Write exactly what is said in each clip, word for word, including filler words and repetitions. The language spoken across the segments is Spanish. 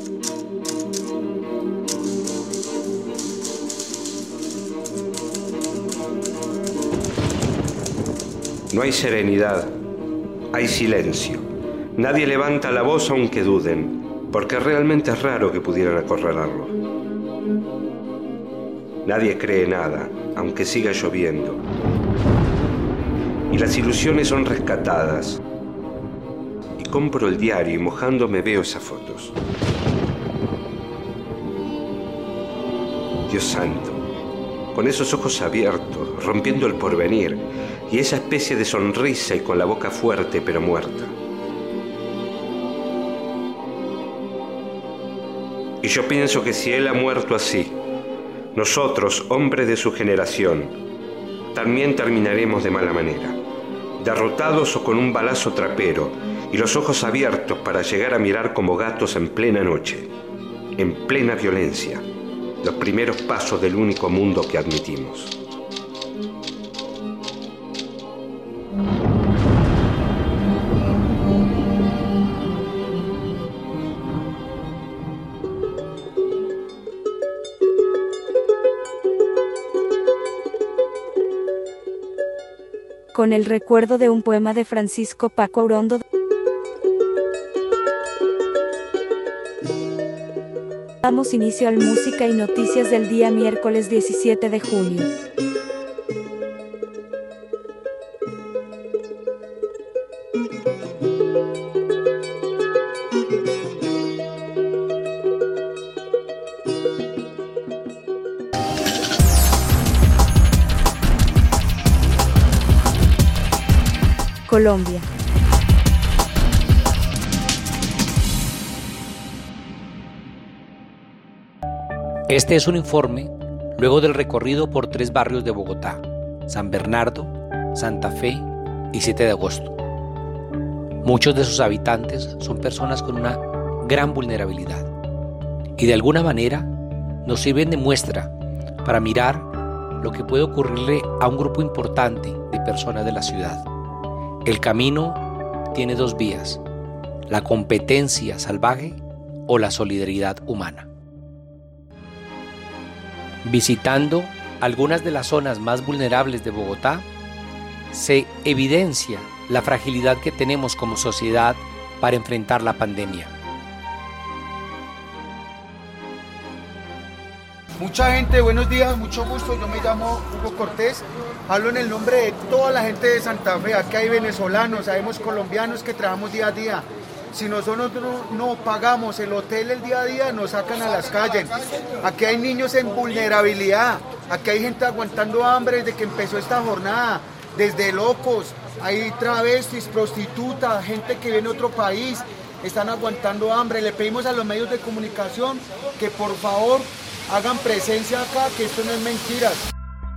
No hay serenidad, hay silencio. Nadie levanta la voz aunque duden, porque realmente es raro que pudieran acorralarlo. Nadie cree nada, aunque siga lloviendo. Y las ilusiones son rescatadas. Y compro el diario y mojándome veo esas fotos. Dios santo, con esos ojos abiertos, rompiendo el porvenir, y esa especie de sonrisa y con la boca fuerte pero muerta. Y yo pienso que si él ha muerto así, nosotros, hombres de su generación, también terminaremos de mala manera, derrotados o con un balazo trapero y los ojos abiertos para llegar a mirar como gatos en plena noche, en plena violencia, los primeros pasos del único mundo que admitimos. Con el recuerdo de un poema de Francisco Paco Orondo. Damos inicio al Música y Noticias del día miércoles diecisiete de junio. Colombia. Este es un informe luego del recorrido por tres barrios de Bogotá: San Bernardo, Santa Fe y siete de agosto. Muchos de sus habitantes son personas con una gran vulnerabilidad y de alguna manera nos sirven de muestra para mirar lo que puede ocurrirle a un grupo importante de personas de la ciudad. El camino tiene dos vías: la competencia salvaje o la solidaridad humana. Visitando algunas de las zonas más vulnerables de Bogotá, se evidencia la fragilidad que tenemos como sociedad para enfrentar la pandemia. Mucha gente, buenos días, mucho gusto, yo me llamo Hugo Cortés, hablo en el nombre de toda la gente de Santa Fe. Aquí hay venezolanos, sabemos colombianos que trabajamos día a día. Si nosotros no, no pagamos el hotel el día a día, nos sacan a las calles. Aquí hay niños en vulnerabilidad, aquí hay gente aguantando hambre desde que empezó esta jornada, desde locos, hay travestis, prostitutas, gente que viene de otro país, están aguantando hambre. Le pedimos a los medios de comunicación que por favor hagan presencia acá, que esto no es mentiras.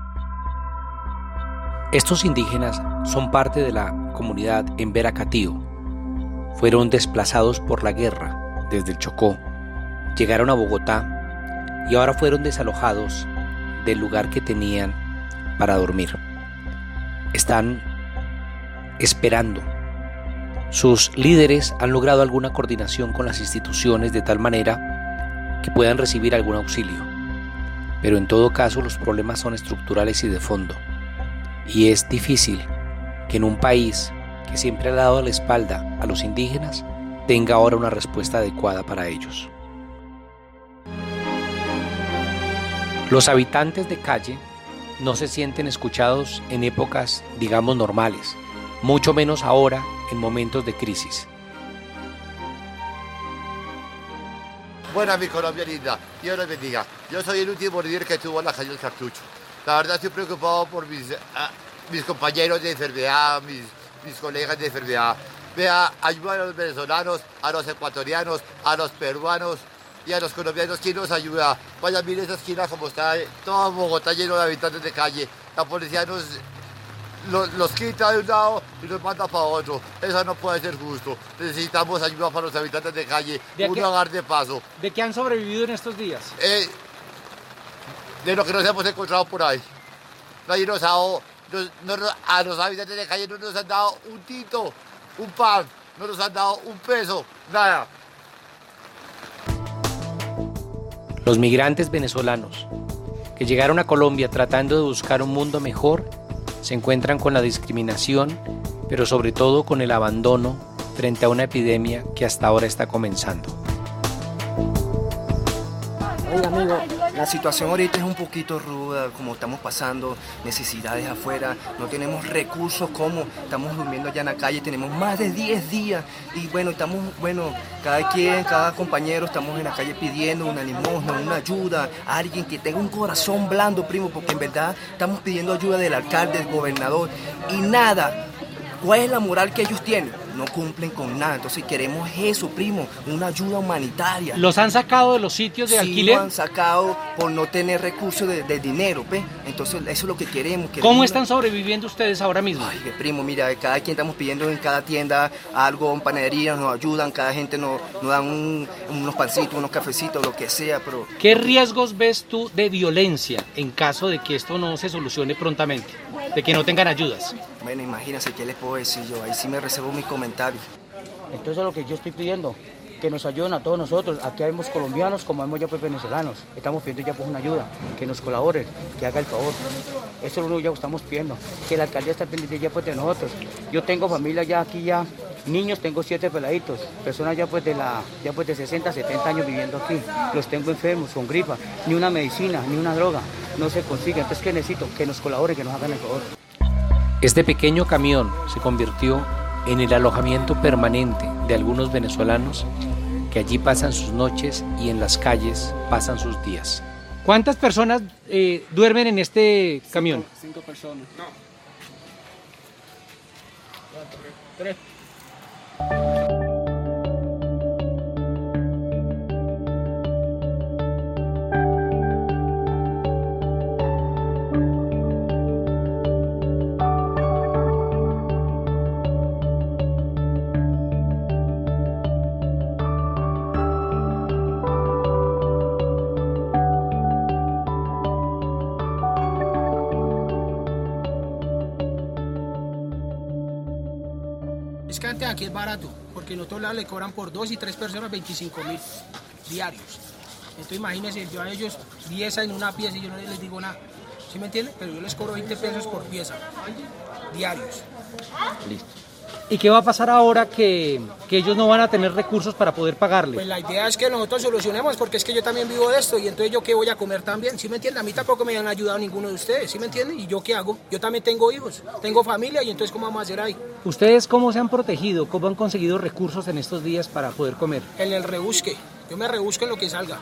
Estos indígenas son parte de la comunidad en Veracatío. Fueron desplazados por la guerra desde el Chocó, llegaron a Bogotá y ahora fueron desalojados del lugar que tenían para dormir. Están esperando. Sus líderes han logrado alguna coordinación con las instituciones de tal manera que puedan recibir algún auxilio. Pero en todo caso los problemas son estructurales y de fondo. Y es difícil que en un país que siempre ha dado la espalda a los indígenas tenga ahora una respuesta adecuada para ellos. Los habitantes de calle no se sienten escuchados en épocas, digamos, normales, mucho menos ahora en momentos de crisis. Buena mi Colombia linda, Dios los bendiga. Yo soy el último líder que tuvo la calle del Cartucho. La verdad estoy preocupado por mis, ah, mis compañeros de enfermedad, mis, mis colegas de enfermedad. Vea, ayuda a los venezolanos, a los ecuatorianos, a los peruanos y a los colombianos. ¿Quién nos ayuda? Vaya, mire esa esquina como está, todo Bogotá lleno de habitantes de calle. La policía nos... Los, los quita de un lado y los manda para otro. Eso no puede ser justo. Necesitamos ayuda para los habitantes de calle, ¿De un qué, hogar de paso. ¿De qué han sobrevivido en estos días? Eh, de lo que nos hemos encontrado por ahí. Nadie nos ha dado, nos, nos, a los habitantes de calle no nos han dado un tito, un pan, no nos han dado un peso, nada. Los migrantes venezolanos que llegaron a Colombia tratando de buscar un mundo mejor se encuentran con la discriminación, pero sobre todo con el abandono frente a una epidemia que hasta ahora está comenzando. Oiga, amigo, la situación ahorita es un poquito ruda, como estamos pasando necesidades afuera, no tenemos recursos, como estamos durmiendo allá en la calle, tenemos más de diez días y bueno, estamos, bueno, cada quien, cada compañero estamos en la calle pidiendo una limosna, una ayuda, a alguien que tenga un corazón blando, primo, porque en verdad estamos pidiendo ayuda del alcalde, del gobernador y nada. ¿Cuál es la moral que ellos tienen? No cumplen con nada, entonces queremos eso, primo, una ayuda humanitaria. ¿Los han sacado de los sitios de sí, alquiler? Los han sacado por no tener recursos de, de dinero, ¿ves? Entonces eso es lo que queremos. queremos ¿Cómo una... están sobreviviendo ustedes ahora mismo? Ay, primo, mira, cada quien estamos pidiendo en cada tienda algo, en panadería, nos ayudan, cada gente nos, nos dan un, unos pancitos, unos cafecitos, lo que sea, pero... ¿Qué riesgos ves tú de violencia en caso de que esto no se solucione prontamente? De que no tengan ayudas. Bueno, imagínense, ¿qué les puedo decir yo? Ahí sí me reservo mis comentarios. Entonces lo que yo estoy pidiendo, que nos ayuden a todos nosotros, aquí vemos colombianos como vemos ya pues venezolanos, estamos pidiendo ya pues una ayuda, que nos colaboren, que haga el favor. Eso es lo único que ya estamos pidiendo, que la alcaldía está pendiente ya pues de nosotros. Yo tengo familia ya aquí ya, niños tengo siete peladitos, personas ya pues de la, ya pues de sesenta, setenta años viviendo aquí, los tengo enfermos, con gripa, ni una medicina, ni una droga, no se consigue, entonces ¿qué necesito? Que nos colaboren, que nos hagan el favor. Este pequeño camión se convirtió en el alojamiento permanente de algunos venezolanos que allí pasan sus noches y en las calles pasan sus días. ¿Cuántas personas eh, duermen en este camión? Cinco, cinco personas. No. Tres. Es que antes aquí es barato, porque en otros lados le cobran por dos y tres personas veinticinco mil diarios. Entonces imagínense, yo a ellos diez en una pieza y yo no les digo nada. ¿Sí me entienden? Pero yo les cobro veinte pesos por pieza, diarios. Listo. ¿Y qué va a pasar ahora que, que ellos no van a tener recursos para poder pagarle? Pues la idea es que nosotros solucionemos, porque es que yo también vivo de esto y entonces yo qué voy a comer también, ¿sí me entienden? A mí tampoco me han ayudado ninguno de ustedes, ¿sí me entienden? ¿Y yo qué hago? Yo también tengo hijos, tengo familia y entonces ¿cómo vamos a hacer ahí? ¿Ustedes cómo se han protegido? ¿Cómo han conseguido recursos en estos días para poder comer? En el rebusque, yo me rebusco en lo que salga.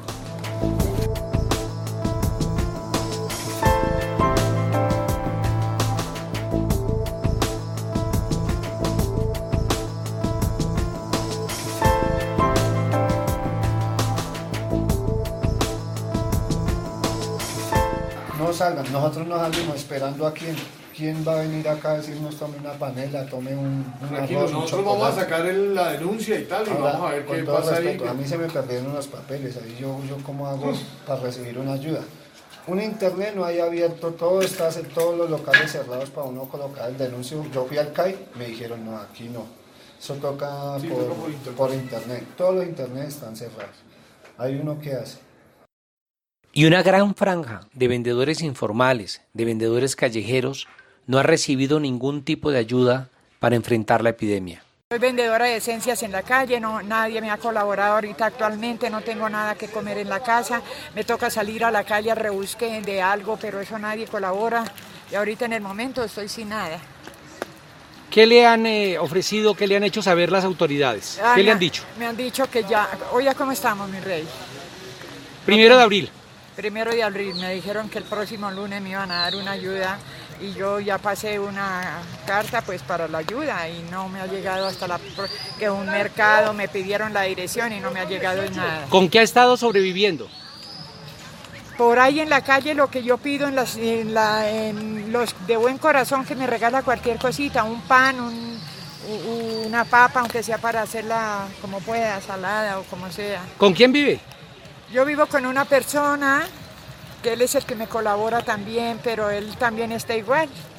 No salgan, nosotros nos salimos esperando a quién, quién va a venir acá a decirnos tome una panela, tome un, un Tranquilo, arroz, nosotros un vamos a sacar el, la denuncia y tal, y Ahora, vamos a ver con qué todo pasa respeto, ahí. a mí se me perdieron los papeles, ahí yo, yo cómo hago para recibir una ayuda. Un internet no hay abierto, todo está, todos los locales cerrados para uno colocar el denuncio. Yo fui al C A I, me dijeron no, aquí no, eso toca Sí, por, toca por internet. por internet, todos los internet están cerrados. Hay uno que hace. Y una gran franja de vendedores informales, de vendedores callejeros, no ha recibido ningún tipo de ayuda para enfrentar la epidemia. Soy vendedora de esencias en la calle, no, nadie me ha colaborado ahorita actualmente, no tengo nada que comer en la casa, me toca salir a la calle a rebusque de algo, pero eso nadie colabora y ahorita en el momento estoy sin nada. ¿Qué le han eh, ofrecido, qué le han hecho saber las autoridades? Ah, ¿Qué le me- han dicho? Me han dicho que ya, oye, ¿cómo estamos, mi rey? Primero de abril. Primero de abril, me dijeron que el próximo lunes me iban a dar una ayuda y yo ya pasé una carta pues para la ayuda y no me ha llegado hasta la pro- que un mercado me pidieron la dirección y no me ha llegado nada. ¿Con qué ha estado sobreviviendo? Por ahí en la calle lo que yo pido en, las, en, la, en los de buen corazón que me regala cualquier cosita, un pan, un, u- una papa, aunque sea para hacerla como pueda, salada o como sea. ¿Con quién vive? Yo vivo con una persona que él es el que me colabora también, pero él también está igual.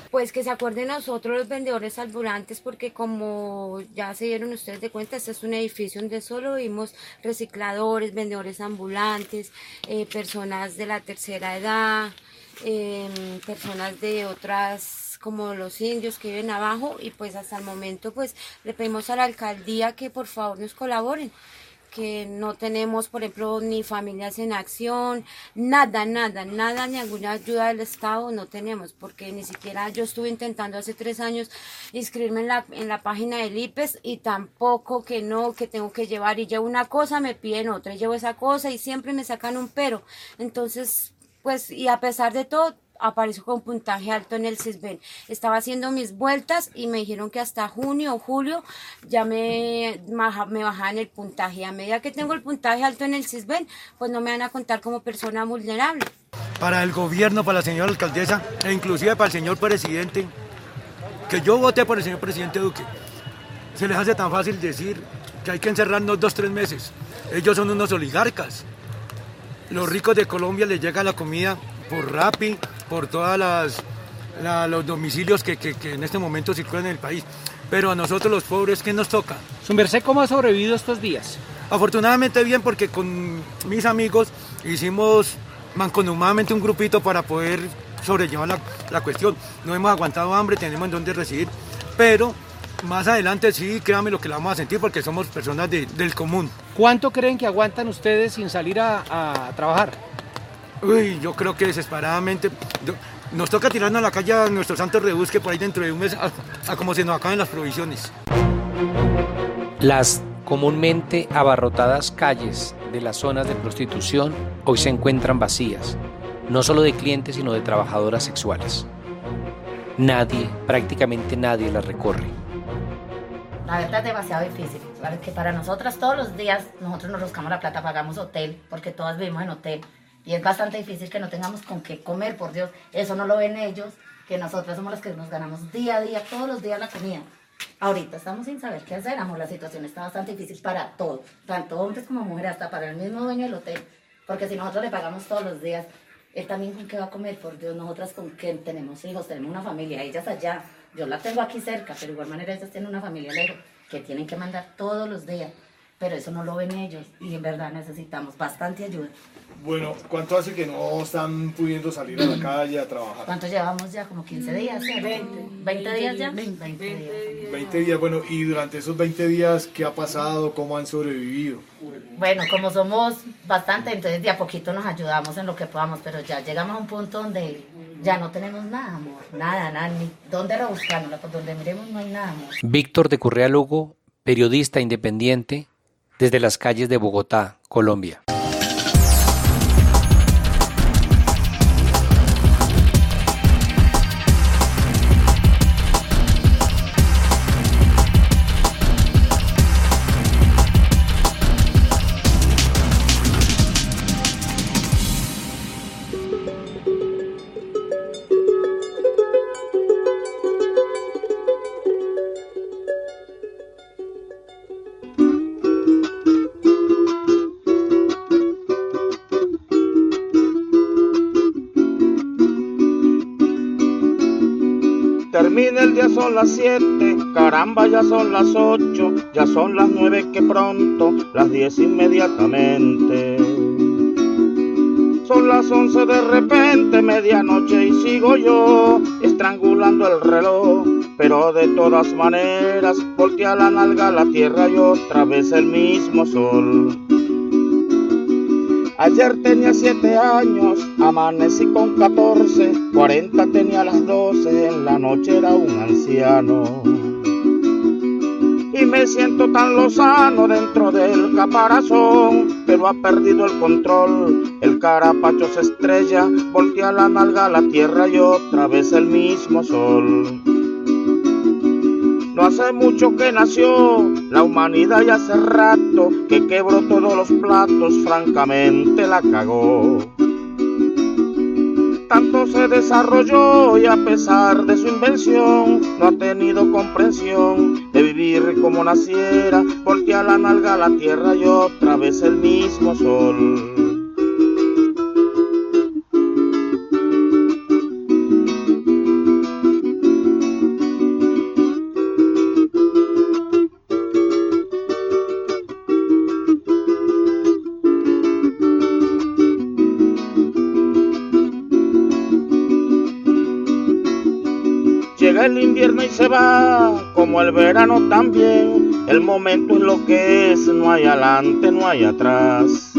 Pues que se acuerden nosotros los vendedores ambulantes, porque como ya se dieron ustedes de cuenta, este es un edificio donde solo vimos recicladores, vendedores ambulantes, eh, personas de la tercera edad, eh, personas de otras como los indios que viven abajo, y pues hasta el momento pues le pedimos a la alcaldía que por favor nos colaboren, que no tenemos, por ejemplo, ni familias en acción, nada, nada, nada, ni alguna ayuda del Estado no tenemos, porque ni siquiera yo estuve intentando hace tres años inscribirme en la, en la página del I P E S y tampoco, que no, que tengo que llevar, y llevo una cosa, me piden otra, y llevo esa cosa y siempre me sacan un pero. Entonces, pues, y a pesar de todo, aparezco con puntaje alto en el Sisbén. Estaba haciendo mis vueltas y me dijeron que hasta junio o julio ya me, me bajaban el puntaje. A medida que tengo el puntaje alto en el Sisbén, pues no me van a contar como persona vulnerable. Para el gobierno, para la señora alcaldesa e inclusive para el señor presidente, que yo voté por el señor presidente Duque, se les hace tan fácil decir que hay que encerrarnos dos, tres meses. Ellos son unos oligarcas. Los ricos de Colombia les llega la comida por Rappi, por todos la, los domicilios que, que, que en este momento circulan en el país. Pero a nosotros los pobres, ¿qué nos toca? Su merced, ¿cómo ha sobrevivido estos días? Afortunadamente bien, porque con mis amigos hicimos mancomunadamente un grupito para poder sobrellevar la, la cuestión. No hemos aguantado hambre, tenemos en dónde residir, pero más adelante sí, créanme lo que la vamos a sentir, porque somos personas de, del común. ¿Cuánto creen que aguantan ustedes sin salir a, a trabajar? Uy, yo creo que desesperadamente yo, nos toca tirarnos a la calle a nuestro santo rebusque por ahí dentro de un mes, a, a como se nos acaben las provisiones. Las comúnmente abarrotadas calles de las zonas de prostitución hoy se encuentran vacías, no solo de clientes sino de trabajadoras sexuales. Nadie, prácticamente nadie las recorre. La verdad es demasiado difícil, ¿vale? Que para nosotras todos los días nosotros nos buscamos la plata, pagamos hotel, porque todas vivimos en hotel. Y es bastante difícil que no tengamos con qué comer, por Dios. Eso no lo ven ellos, que nosotras somos las que nos ganamos día a día, todos los días la comida. Ahorita estamos sin saber qué hacer, amor. La situación está bastante difícil para todos, tanto hombres como mujeres, hasta para el mismo dueño del hotel. Porque si nosotros le pagamos todos los días, él también con qué va a comer, por Dios. Nosotras con qué tenemos hijos, tenemos una familia, ellas allá. Yo la tengo aquí cerca, pero de igual manera ellas tienen una familia lejos, que tienen que mandar todos los días. Pero eso no lo ven ellos y en verdad necesitamos bastante ayuda. Bueno, ¿cuánto hace que no están pudiendo salir a la calle a trabajar? ¿Cuánto llevamos ya? ¿Como quince días? veinte. ¿veinte días ya? veinte días. veinte días, bueno, y durante esos veinte días, ¿qué ha pasado? ¿Cómo han sobrevivido? Bueno, como somos bastante, entonces de a poquito nos ayudamos en lo que podamos, pero ya llegamos a un punto donde ya no tenemos nada, amor. Nada, nada, ni dónde rebuscarnos, por donde miremos no hay nada, amor. Víctor de Correa Lugo, periodista independiente, desde las calles de Bogotá, Colombia. Termina el día, son las siete, caramba ya son las ocho, ya son las nueve que pronto, las diez inmediatamente. Son las once de repente, medianoche y sigo yo, estrangulando el reloj, pero de todas maneras, voltea la nalga a la tierra y otra vez el mismo sol. Ayer tenía siete años, amanecí con catorce, cuarenta tenía las doce, en la noche era un anciano. Y me siento tan lozano dentro del caparazón, pero ha perdido el control, el carapacho se estrella, voltea la nalga a la tierra y otra vez el mismo sol. No hace mucho que nació la humanidad y hace rato que quebró todos los platos, francamente la cagó. Tanto se desarrolló y a pesar de su invención no ha tenido comprensión de vivir como naciera, voltea la nalga a la tierra y otra vez el mismo sol. el invierno y se va, como el verano también. El momento es lo que es, no hay adelante, no hay atrás.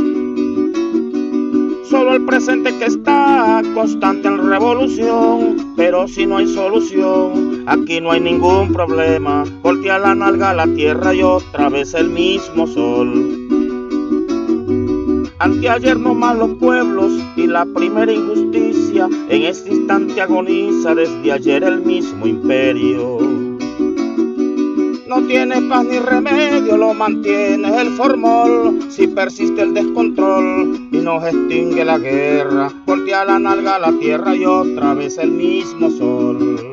Solo el presente que está constante en revolución. Pero si no hay solución, aquí no hay ningún problema. Voltea la nalga a la tierra y otra vez el mismo sol. Anteayer nomás los pueblos y la primera injusticia. En este instante agoniza desde ayer el mismo imperio. No tiene paz ni remedio, lo mantiene el formol. Si persiste el descontrol y no se extingue la guerra, voltea la nalga a la tierra y otra vez el mismo sol.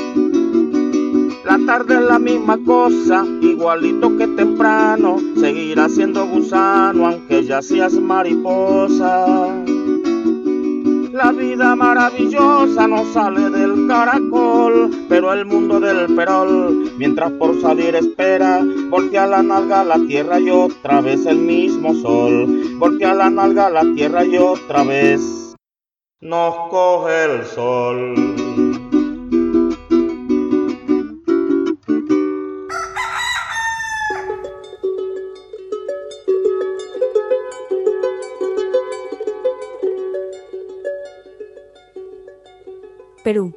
La tarde es la misma cosa, igualito que temprano. Seguirá siendo gusano aunque ya seas mariposa. La vida maravillosa no sale del caracol, pero el mundo del perol, mientras por salir espera, voltea la nalga a la tierra y otra vez el mismo sol. Voltea la nalga a la tierra y otra vez nos coge el sol. Perú.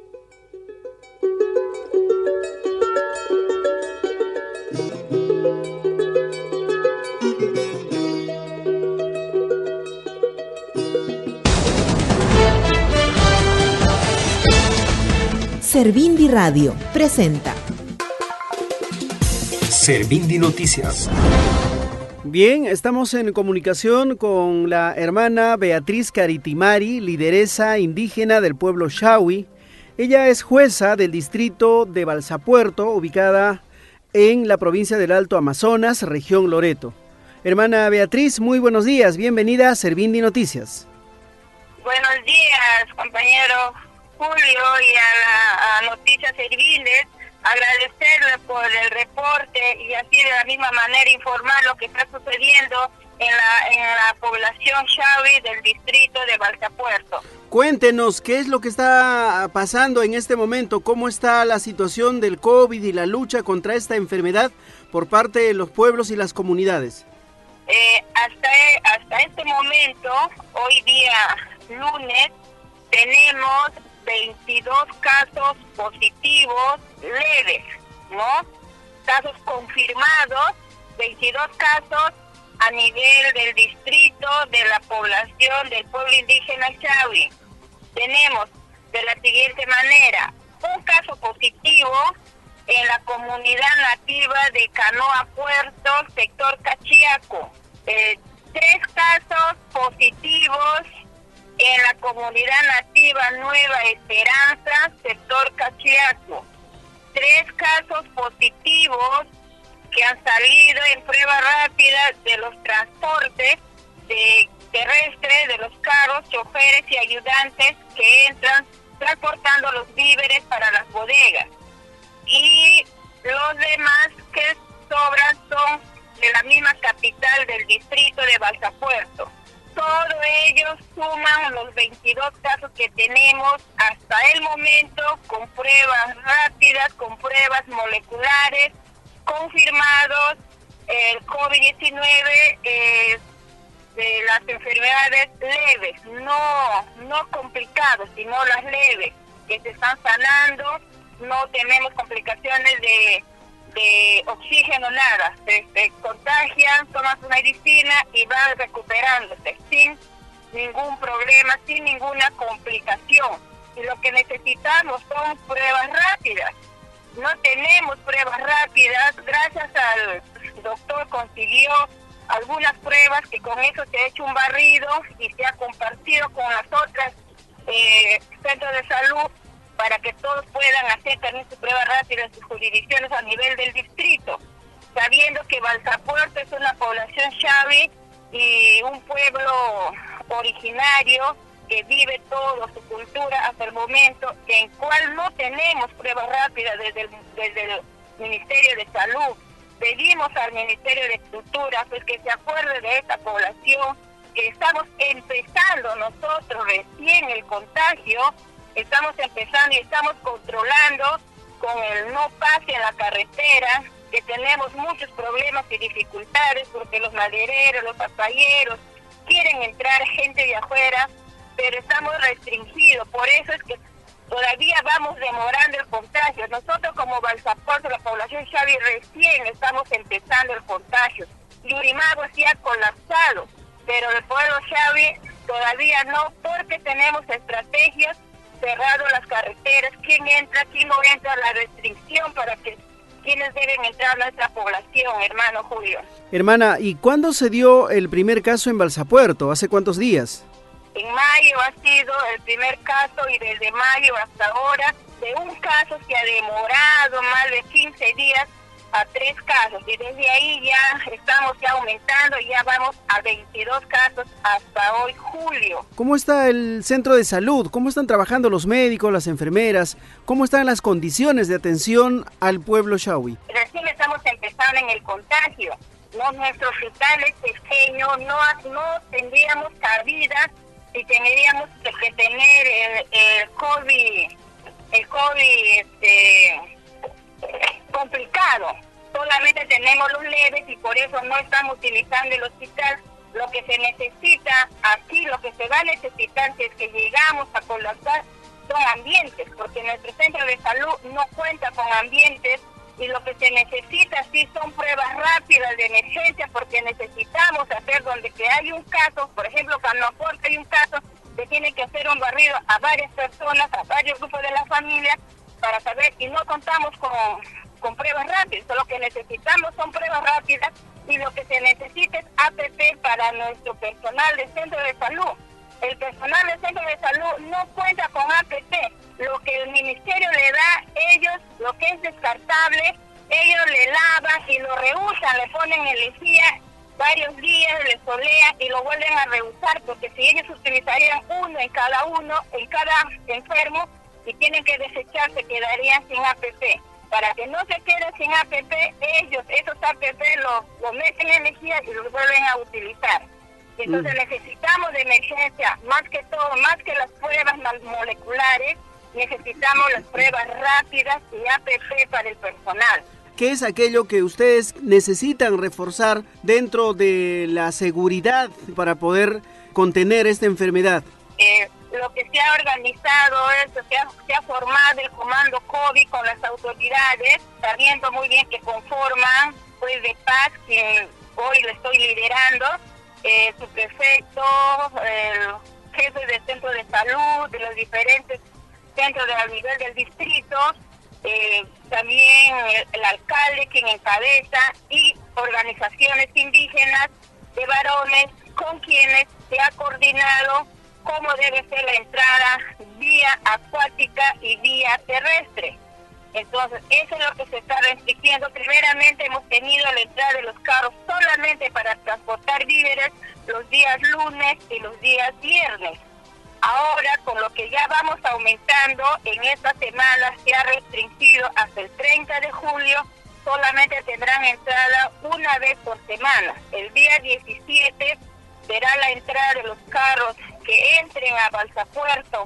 Servindi Radio presenta Servindi Noticias. Bien, estamos en comunicación con la hermana Beatriz Caritimari, lideresa indígena del pueblo Shawi. Ella es jueza del distrito de Balsapuerto, ubicada en la provincia del Alto Amazonas, región Loreto. Hermana Beatriz, muy buenos días, bienvenida a Servindi Noticias. Buenos días, compañero Julio, y a, la, a Noticias Serviles. Agradecerle por el reporte y así de la misma manera informar lo que está sucediendo en la, en la población Shawi del distrito de Balsapuerto. Cuéntenos, ¿qué es lo que está pasando en este momento? ¿Cómo está la situación del COVID y la lucha contra esta enfermedad por parte de los pueblos y las comunidades? Eh, hasta, hasta este momento, hoy día lunes, tenemos veintidós casos positivos leves, ¿no? Casos confirmados, veintidós casos a nivel del distrito de la población del pueblo indígena Shawi. Tenemos de la siguiente manera: un caso positivo en la comunidad nativa de Canoa Puerto, sector Cachiaco. Eh, tres casos positivos en la comunidad nativa Nueva Esperanza, sector Cachiaco. Tres casos positivos que han salido en prueba rápida de los transportes de terrestres, de los carros, choferes y ayudantes que entran transportando los víveres para las bodegas. Y los demás que sobran son de la misma capital del distrito de Balsapuerto. Todos ellos suman los veintidós casos que tenemos hasta el momento, con pruebas rápidas, con pruebas moleculares, confirmados el COVID diecinueve, eh, de las enfermedades leves, no, no complicadas, sino las leves, que se están sanando, no tenemos complicaciones de, de oxígeno, nada, se, se contagian, toman su medicina y van recuperándose sin ningún problema, sin ninguna complicación. Y lo que necesitamos son pruebas rápidas. No tenemos pruebas rápidas, gracias al doctor consiguió algunas pruebas que con eso se ha hecho un barrido y se ha compartido con las otras eh, centros de salud para que todos puedan hacer también su prueba rápida en sus jurisdicciones a nivel del distrito, sabiendo que Balsapuerto es una población Shawi y un pueblo originario que vive toda su cultura hasta el momento, en cual no tenemos pruebas rápidas desde el, desde el Ministerio de Salud. Pedimos al Ministerio de Cultura pues que se acuerde de esta población, que estamos empezando nosotros recién el contagio, estamos empezando y estamos controlando con el no pase en la carretera, que tenemos muchos problemas y dificultades porque los madereros, los papayeros quieren entrar gente de afuera, pero estamos restringidos. Por eso es que todavía vamos demorando el contagio. Nosotros como Balsaporte, la población Xavi, recién estamos empezando el contagio. Yurimaguas ya colapsado, pero el pueblo Xavi todavía no, porque tenemos estrategias, cerrado las carreteras, quién entra, quién no entra, la restricción para que quienes deben entrar a nuestra población, hermano Julio. Hermana, ¿y cuándo se dio el primer caso en Balsapuerto? ¿Hace cuántos días? En mayo ha sido el primer caso y desde mayo hasta ahora, de un caso que ha demorado más de quince días a tres casos, y desde ahí ya estamos ya aumentando, ya vamos a veintidós casos hasta hoy, julio. ¿Cómo está el centro de salud? ¿Cómo están trabajando los médicos, las enfermeras? ¿Cómo están las condiciones de atención al pueblo Xavi? Recién estamos empezando en el contagio, no, nuestro hospital es pequeño, no, no tendríamos cabida si tendríamos que tener el, el COVID, el COVID, este... complicado. Solamente tenemos los leves y por eso no estamos utilizando el hospital. Lo que se necesita aquí, lo que se va a necesitar si es que llegamos a colapsar son ambientes, porque nuestro centro de salud no cuenta con ambientes, y lo que se necesita sí son pruebas rápidas de emergencia, porque necesitamos hacer donde que hay un caso, por ejemplo, cuando aporta hay un caso, se tiene que hacer un barrido a varias personas, a varios grupos de la familia, para saber, y no contamos con, con pruebas rápidas. Lo que necesitamos son pruebas rápidas, y lo que se necesita es A P P para nuestro personal del centro de salud. El personal del centro de salud no cuenta con A P P. Lo que el ministerio le da, ellos, lo que es descartable, ellos le lavan y lo reusan, le ponen en lejía varios días, le solean y lo vuelven a reusar, porque si ellos utilizarían uno en cada uno, en cada enfermo, y tienen que desechar, se quedarían sin A P P. Para que no se queden sin A P P, ellos, esos A P P los lo meten en energía y los vuelven a utilizar. Entonces mm. necesitamos de emergencia, más que todo, más que las pruebas moleculares, necesitamos las pruebas rápidas y A P P para el personal. ¿Qué es aquello que ustedes necesitan reforzar dentro de la seguridad para poder contener esta enfermedad? Eh, lo que se ha organizado es, se ha, se ha formado el comando COVID con las autoridades, sabiendo muy bien que conforman, pues, de paz, quien hoy lo estoy liderando, eh, su prefecto, el jefe del centro de salud, de los diferentes centros de, a nivel del distrito, eh, también el, el alcalde, quien encabeza, y organizaciones indígenas de varones con quienes se ha coordinado cómo debe ser la entrada vía acuática y vía terrestre. Entonces, eso es lo que se está restringiendo. Primeramente hemos tenido la entrada de los carros solamente para transportar víveres los días lunes y los días viernes. Ahora, con lo que ya vamos aumentando, en esta semana se ha restringido hasta el treinta de julio, solamente tendrán entrada una vez por semana. El día diecisiete será la entrada de los carros que entren a Balsapuerto,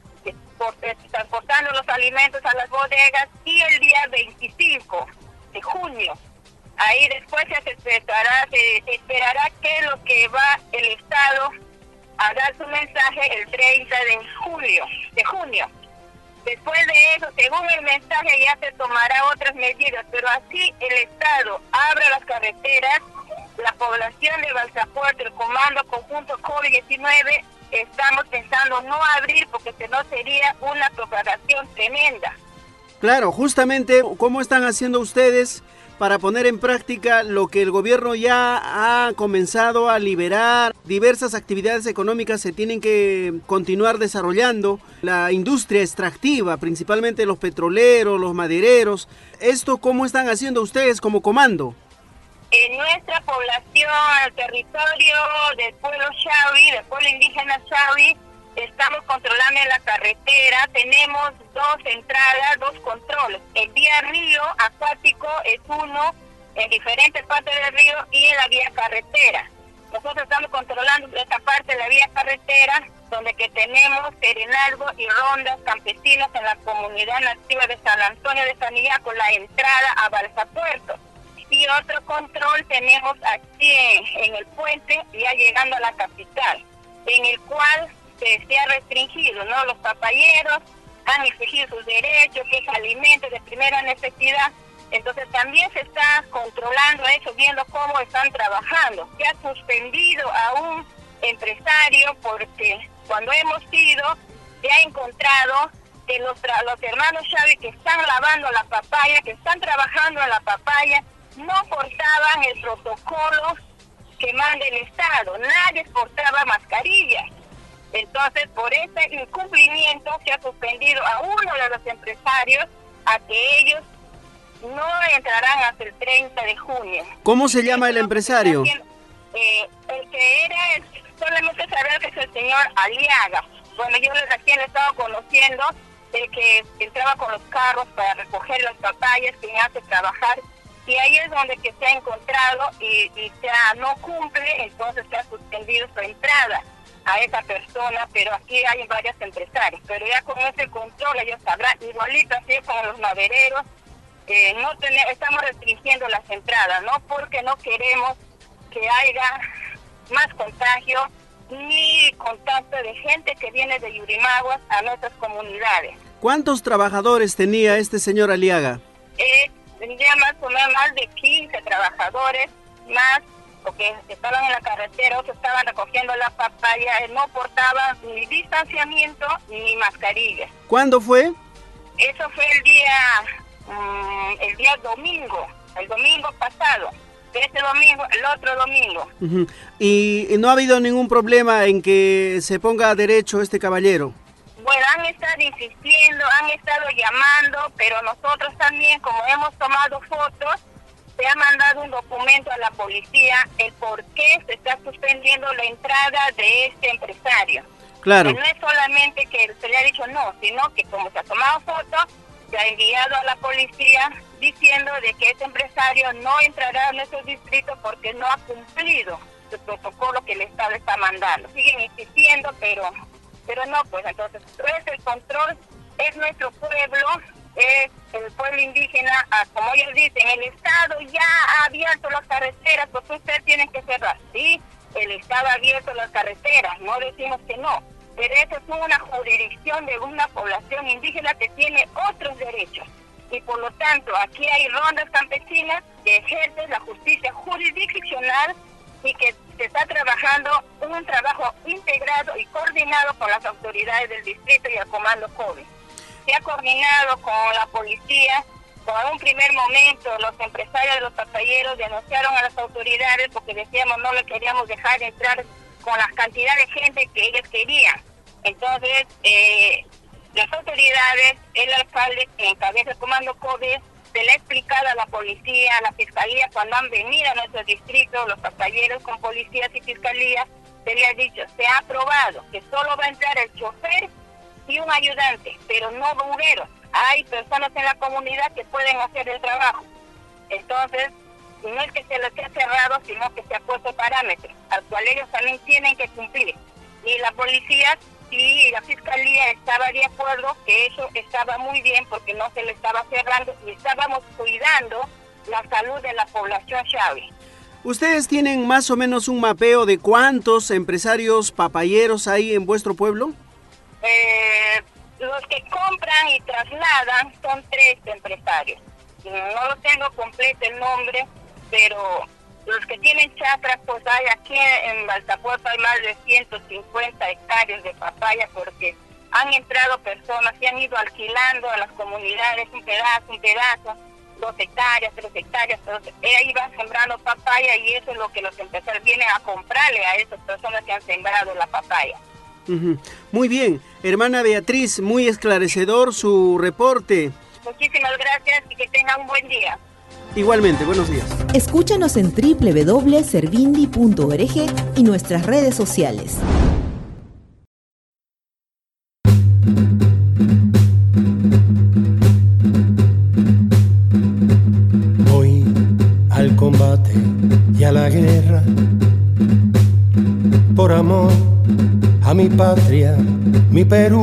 transportando los alimentos a las bodegas, y el día veinticinco de junio. Ahí después se esperará, se, se esperará que es lo que va el Estado a dar su mensaje el treinta de julio, de junio. Después de eso, según el mensaje, ya se tomará otras medidas, pero así el Estado abra las carreteras, la población de Balsapuerto, el Comando Conjunto COVID diecinueve, estamos pensando no abrir porque si no sería una propagación tremenda. Claro, justamente, ¿cómo están haciendo ustedes para poner en práctica lo que el gobierno ya ha comenzado a liberar? Diversas actividades económicas se tienen que continuar desarrollando, la industria extractiva, principalmente los petroleros, los madereros. ¿Esto cómo están haciendo ustedes como comando? En nuestra población, el territorio del pueblo Xavi, del pueblo indígena Xavi, estamos controlando en la carretera. Tenemos dos entradas, dos controles. El vía río acuático es uno en diferentes partes del río, y en la vía carretera. Nosotros estamos controlando esta parte de la vía carretera donde que tenemos serenazgo y rondas campesinas en la comunidad nativa de San Antonio de Sanilla con la entrada a Balsa Puerto. Y otro control tenemos aquí en, en el puente, ya llegando a la capital, en el cual se, se ha restringido, ¿no? Los papayeros han exigido sus derechos, que es alimento de primera necesidad. Entonces también se está controlando eso, viendo cómo están trabajando. Se ha suspendido a un empresario porque cuando hemos ido se ha encontrado que los, los hermanos Chávez que están lavando la papaya, que están trabajando en la papaya, no portaban el protocolo que manda el Estado, nadie portaba mascarillas. Entonces, por ese incumplimiento se ha suspendido a uno de los empresarios a que ellos no entrarán hasta el treinta de junio. ¿Cómo se llama el empresario? Eh, el que era, el, solamente saber que es el señor Aliaga. Bueno, yo recién le estaba conociendo, el que entraba con los carros para recoger las papayas, que me hace trabajar. Y ahí es donde que se ha encontrado y, y ya no cumple, entonces se ha suspendido su entrada a esa persona, pero aquí hay varios empresarios. Pero ya con ese control ellos sabrán, igualito así con los madereros, eh, no tener, estamos restringiendo las entradas, no porque no queremos que haya más contagio ni contacto de gente que viene de Yurimaguas a nuestras comunidades. ¿Cuántos trabajadores tenía este señor Aliaga? Eh, ya más o menos más de quince trabajadores, más porque estaban en la carretera, otros estaban recogiendo la papaya, no portaban ni distanciamiento ni mascarilla. ¿Cuándo fue? Eso fue el día, um, el día domingo, el domingo pasado. Este domingo, el otro domingo. Uh-huh. ¿Y no ha habido ningún problema en que se ponga a derecho este caballero? Bueno, han estado insistiendo, han estado llamando, pero nosotros también, como hemos tomado fotos, se ha mandado un documento a la policía el por qué se está suspendiendo la entrada de este empresario. Claro. Que no es solamente que se le ha dicho no, sino que como se ha tomado fotos, se ha enviado a la policía diciendo de que este empresario no entrará a nuestro distrito porque no ha cumplido el protocolo que el Estado está mandando. Siguen insistiendo, pero pero no, pues entonces, pues el control es nuestro pueblo, es el pueblo indígena, como ellos dicen, el Estado ya ha abierto las carreteras, pues ustedes tienen que cerrar. Sí, el Estado ha abierto las carreteras, no decimos que no, pero esa es una jurisdicción de una población indígena que tiene otros derechos. Y por lo tanto, aquí hay rondas campesinas que ejercen la justicia jurisdiccional y que se está trabajando un trabajo integrado y coordinado con las autoridades del distrito y el comando COVID. Se ha coordinado con la policía, con un primer momento los empresarios de los papayeros denunciaron a las autoridades porque decíamos no le queríamos dejar entrar con la cantidad de gente que ellos querían. Entonces, eh, las autoridades, el alcalde que encabeza el comando COVID, se le ha explicado a la policía, a la fiscalía, cuando han venido a nuestro distrito, los papayeros con policías y fiscalías, se le ha dicho, se ha aprobado que solo va a entrar el chofer y un ayudante, pero no bomberos. Hay personas en la comunidad que pueden hacer el trabajo. Entonces, no es que se les haya cerrado, sino que se ha puesto parámetros, al cual ellos también tienen que cumplir. Y la policía y la fiscalía estaba de acuerdo que eso estaba muy bien porque no se le estaba cerrando y estábamos cuidando la salud de la población Chávez. ¿Ustedes tienen más o menos un mapeo de cuántos empresarios papayeros hay en vuestro pueblo? Eh, los que compran y trasladan son tres empresarios. No lo tengo completo el nombre, pero los que tienen chacras, pues hay aquí en Balsa Puerto hay más de ciento cincuenta hectáreas de papaya porque han entrado personas y han ido alquilando a las comunidades un pedazo, un pedazo, dos hectáreas, tres hectáreas, entonces ahí van sembrando papaya y eso es lo que los empresarios vienen a comprarle a esas personas que han sembrado la papaya. Uh-huh. Muy bien, hermana Beatriz, muy esclarecedor su reporte. Muchísimas gracias y que tengan un buen día. Igualmente, buenos días. Escúchanos en doble u doble u doble u punto servindi punto org y nuestras redes sociales. Voy al combate y a la guerra por amor a mi patria, mi Perú.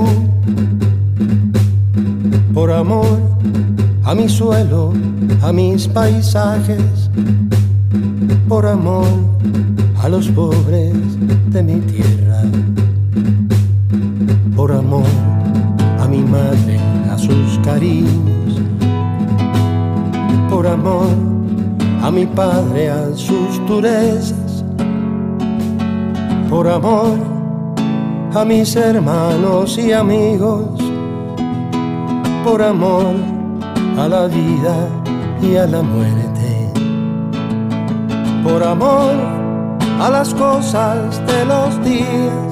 Por amor a mi suelo, a mis paisajes. Por amor a los pobres de mi tierra. Por amor a mi madre, a sus cariños. Por amor a mi padre, a sus durezas. Por amor a mis hermanos y amigos. Por amor a la vida y a la muerte. Por amor a las cosas de los días.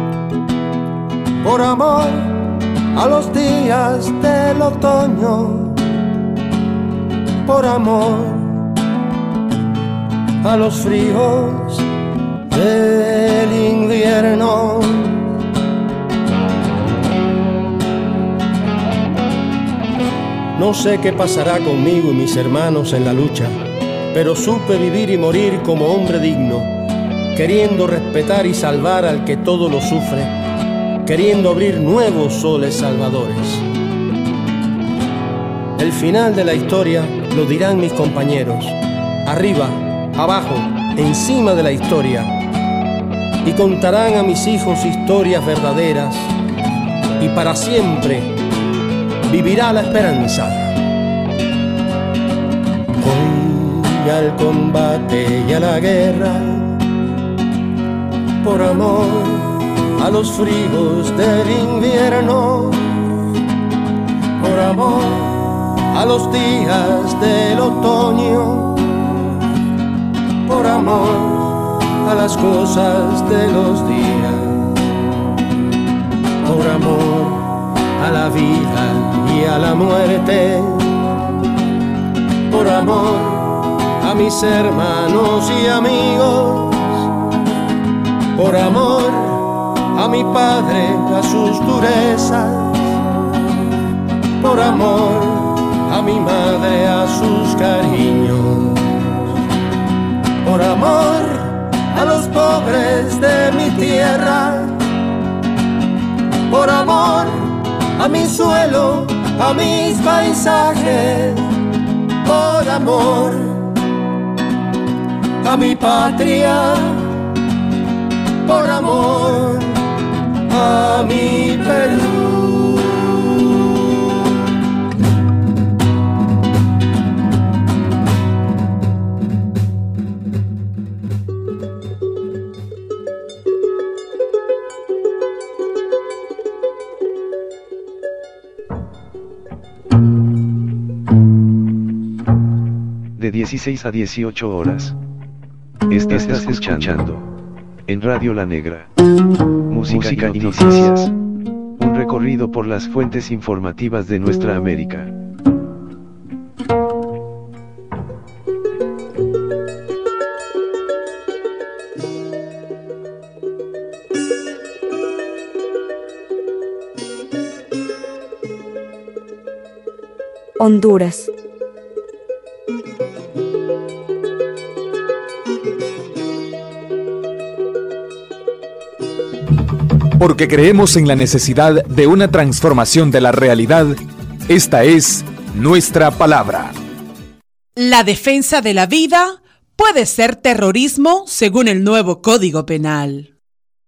Por amor a los días del otoño. Por amor a los fríos del invierno. No sé qué pasará conmigo y mis hermanos en la lucha, pero supe vivir y morir como hombre digno, queriendo respetar y salvar al que todo lo sufre, queriendo abrir nuevos soles salvadores. El final de la historia lo dirán mis compañeros, arriba, abajo, encima de la historia, y contarán a mis hijos historias verdaderas, y para siempre vivirá la esperanza. Voy al combate y a la guerra, por amor a los fríos del invierno, por amor a los días del otoño, por amor a las cosas de los días, por amor a la vida y a la muerte, por amor a mis hermanos y amigos, por amor a mi padre, a sus durezas, por amor a mi madre, a sus cariños, por amor a los pobres de mi tierra, por amor a mi suelo, a mis paisajes, por amor a mi patria, por amor a mi Perú. De dieciséis a dieciocho horas. Estás escuchando en Radio La Negra música, música y noticias. Un recorrido por las fuentes informativas de nuestra América. Honduras. Porque creemos en la necesidad de una transformación de la realidad, esta es nuestra palabra. La defensa de la vida puede ser terrorismo según el nuevo Código Penal.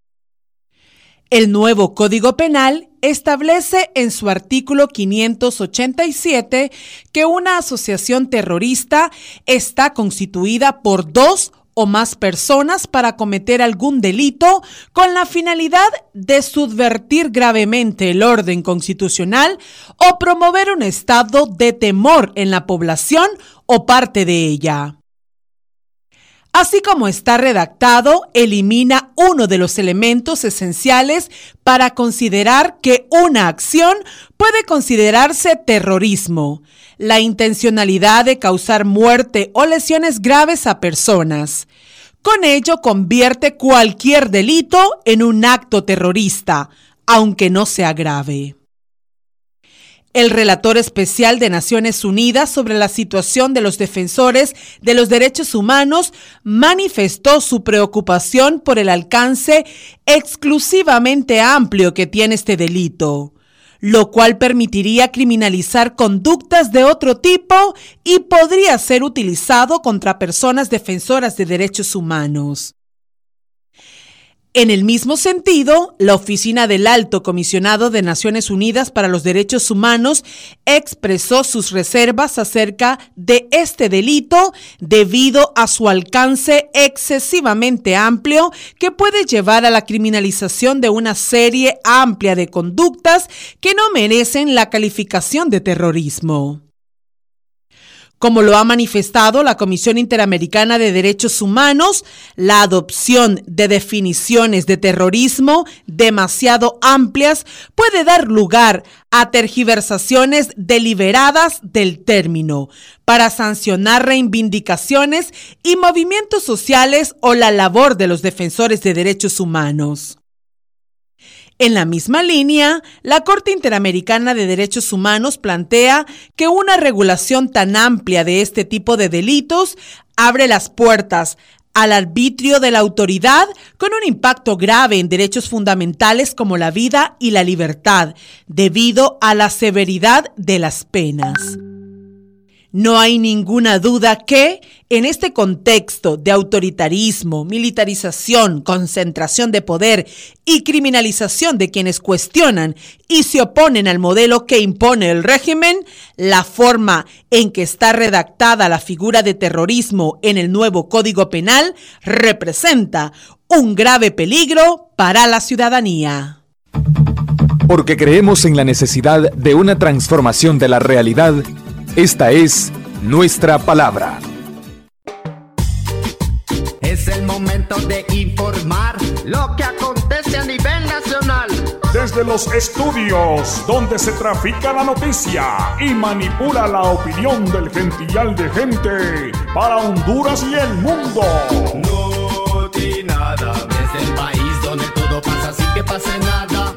El nuevo Código Penal establece en su artículo quinientos ochenta y siete que una asociación terrorista está constituida por dos o más personas para cometer algún delito con la finalidad de subvertir gravemente el orden constitucional o promover un estado de temor en la población o parte de ella. Así como está redactado, elimina uno de los elementos esenciales para considerar que una acción puede considerarse terrorismo: la intencionalidad de causar muerte o lesiones graves a personas. Con ello convierte cualquier delito en un acto terrorista, aunque no sea grave. El relator especial de Naciones Unidas sobre la situación de los defensores de los derechos humanos manifestó su preocupación por el alcance exclusivamente amplio que tiene este delito, lo cual permitiría criminalizar conductas de otro tipo y podría ser utilizado contra personas defensoras de derechos humanos. En el mismo sentido, la Oficina del Alto Comisionado de Naciones Unidas para los Derechos Humanos expresó sus reservas acerca de este delito debido a su alcance excesivamente amplio que puede llevar a la criminalización de una serie amplia de conductas que no merecen la calificación de terrorismo. Como lo ha manifestado la Comisión Interamericana de Derechos Humanos, la adopción de definiciones de terrorismo demasiado amplias puede dar lugar a tergiversaciones deliberadas del término para sancionar reivindicaciones y movimientos sociales o la labor de los defensores de derechos humanos. En la misma línea, la Corte Interamericana de Derechos Humanos plantea que una regulación tan amplia de este tipo de delitos abre las puertas al arbitrio de la autoridad con un impacto grave en derechos fundamentales como la vida y la libertad, debido a la severidad de las penas. No hay ninguna duda que, en este contexto de autoritarismo, militarización, concentración de poder y criminalización de quienes cuestionan y se oponen al modelo que impone el régimen, la forma en que está redactada la figura de terrorismo en el nuevo Código Penal representa un grave peligro para la ciudadanía. Porque creemos en la necesidad de una transformación de la realidad, esta es nuestra palabra. Es el momento de informar lo que acontece a nivel nacional. Desde los estudios donde se trafica la noticia y manipula la opinión del gentillal de gente para Honduras y el mundo. No tiene nada. Desde el país donde todo pasa sin que pase nada.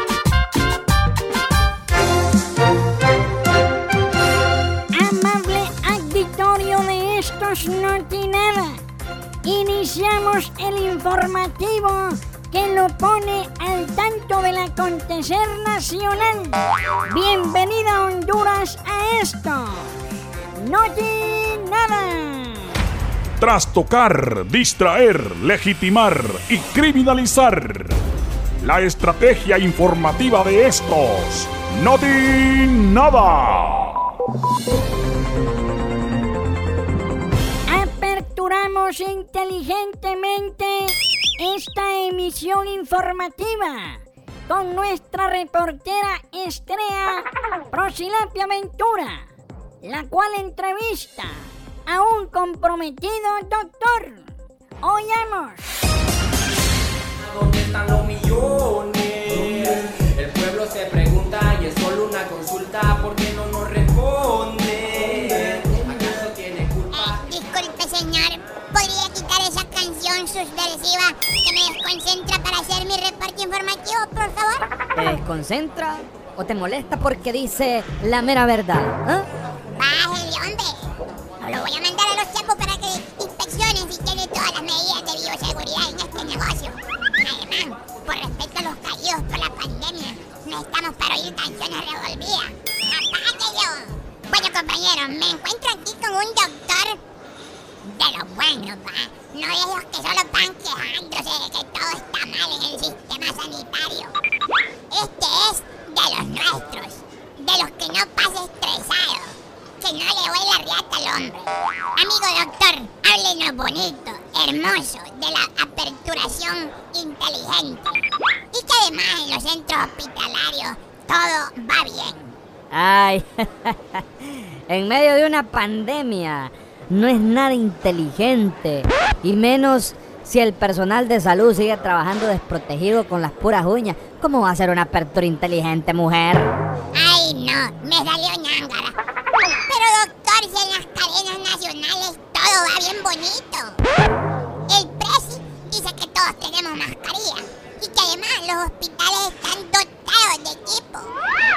No tiene nada. Iniciamos el informativo que lo pone al tanto del acontecer nacional. Bienvenida Honduras a esto. No tiene nada. Trastocar, distraer, legitimar y criminalizar. La estrategia informativa de estos. No tiene nada. Aperturamos inteligentemente esta emisión informativa con nuestra reportera estrella Prosilapia Ventura, la cual entrevista a un comprometido doctor. Oyamos. ¿Dónde están los millones? El pueblo se pregunta y es solo una consulta, ¿por qué no nos responde? ¿Acaso tiene culpa? Eh, disculpe, señor, ¿podría quitar esa canción subversiva que me desconcentra para hacer mi reporte informativo, por favor? ¿Te desconcentra o te molesta porque dice la mera verdad? ¿Eh? Bájale, hombre. No lo voy a mandar a los chapos para que inspeccionen si tiene todas las medidas de bioseguridad en este negocio. Además, por respeto a los caídos por la pandemia, no estamos para oír canciones revolvidas. ¡Apáguelo! Bueno, compañeros, me encuentro aquí con un doctor de los buenos, ¿va? No de los que solo van quejándose de que todo está mal en el sistema sanitario. Este es de los nuestros, de los que no pasa estresado, que no le voy la riata al hombre. Amigo doctor, háblenos bonito, hermoso, de la aperturación inteligente. Y que además en los centros hospitalarios todo va bien. Ay, en medio de una pandemia no es nada inteligente, y menos si el personal de salud sigue trabajando desprotegido con las puras uñas. ¿Cómo va a ser una apertura inteligente, mujer? Ay, no, me salió ñángara. Pero doctor, si en las cadenas nacionales todo va bien bonito. El presi dice que todos tenemos mascarilla y que además los hospitales están dotados de equipo.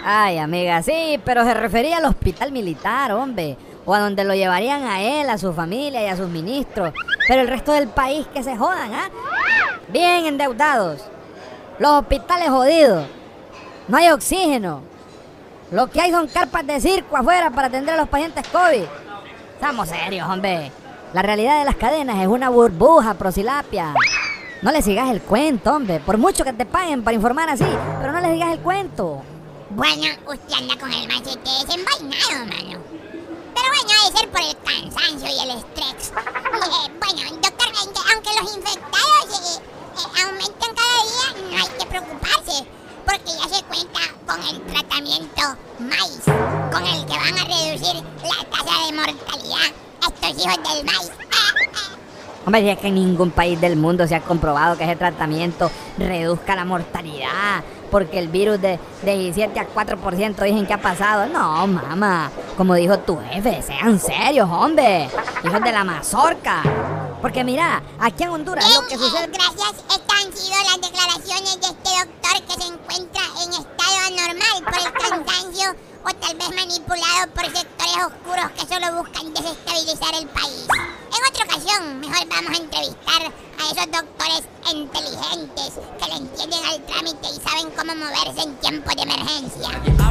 Ay, amiga, sí, pero se refería al hospital militar, hombre. O a donde lo llevarían a él, a su familia y a sus ministros. Pero el resto del país que se jodan, ¿ah? Bien endeudados. Los hospitales jodidos. No hay oxígeno. Lo que hay son carpas de circo afuera para atender a los pacientes COVID. Estamos serios, hombre. La realidad de las cadenas es una burbuja, Prosilapia. No le sigas el cuento, hombre. Por mucho que te paguen para informar así, pero no le digas el cuento. Bueno, usted anda con el machete desenvainado, mano. Pero bueno, ha de ser por el cansancio y el estrés. Eh, bueno, doctor, aunque los infectados eh, eh, aumentan cada día, no hay que preocuparse, porque ya se cuenta con el tratamiento maíz, con el que van a reducir la tasa de mortalidad a estos hijos del maíz. Hombre, es que en ningún país del mundo se ha comprobado que ese tratamiento reduzca la mortalidad, porque el virus de, de diecisiete a cuatro por ciento dicen que ha pasado. No, mamá, como dijo tu jefe, sean serios, hombre, hijos de la mazorca. Porque mira, aquí en Honduras Bien, lo que sucede... Eh, gracias, estas han sido las declaraciones de este doctor que se encuentra en estado anormal por el cansancio o tal vez manipulado por sectores oscuros que solo buscan desestabilizar el país. En otra ocasión, mejor vamos a entrevistar a esos doctores inteligentes que le entienden al trámite y saben cómo moverse en tiempos de emergencia.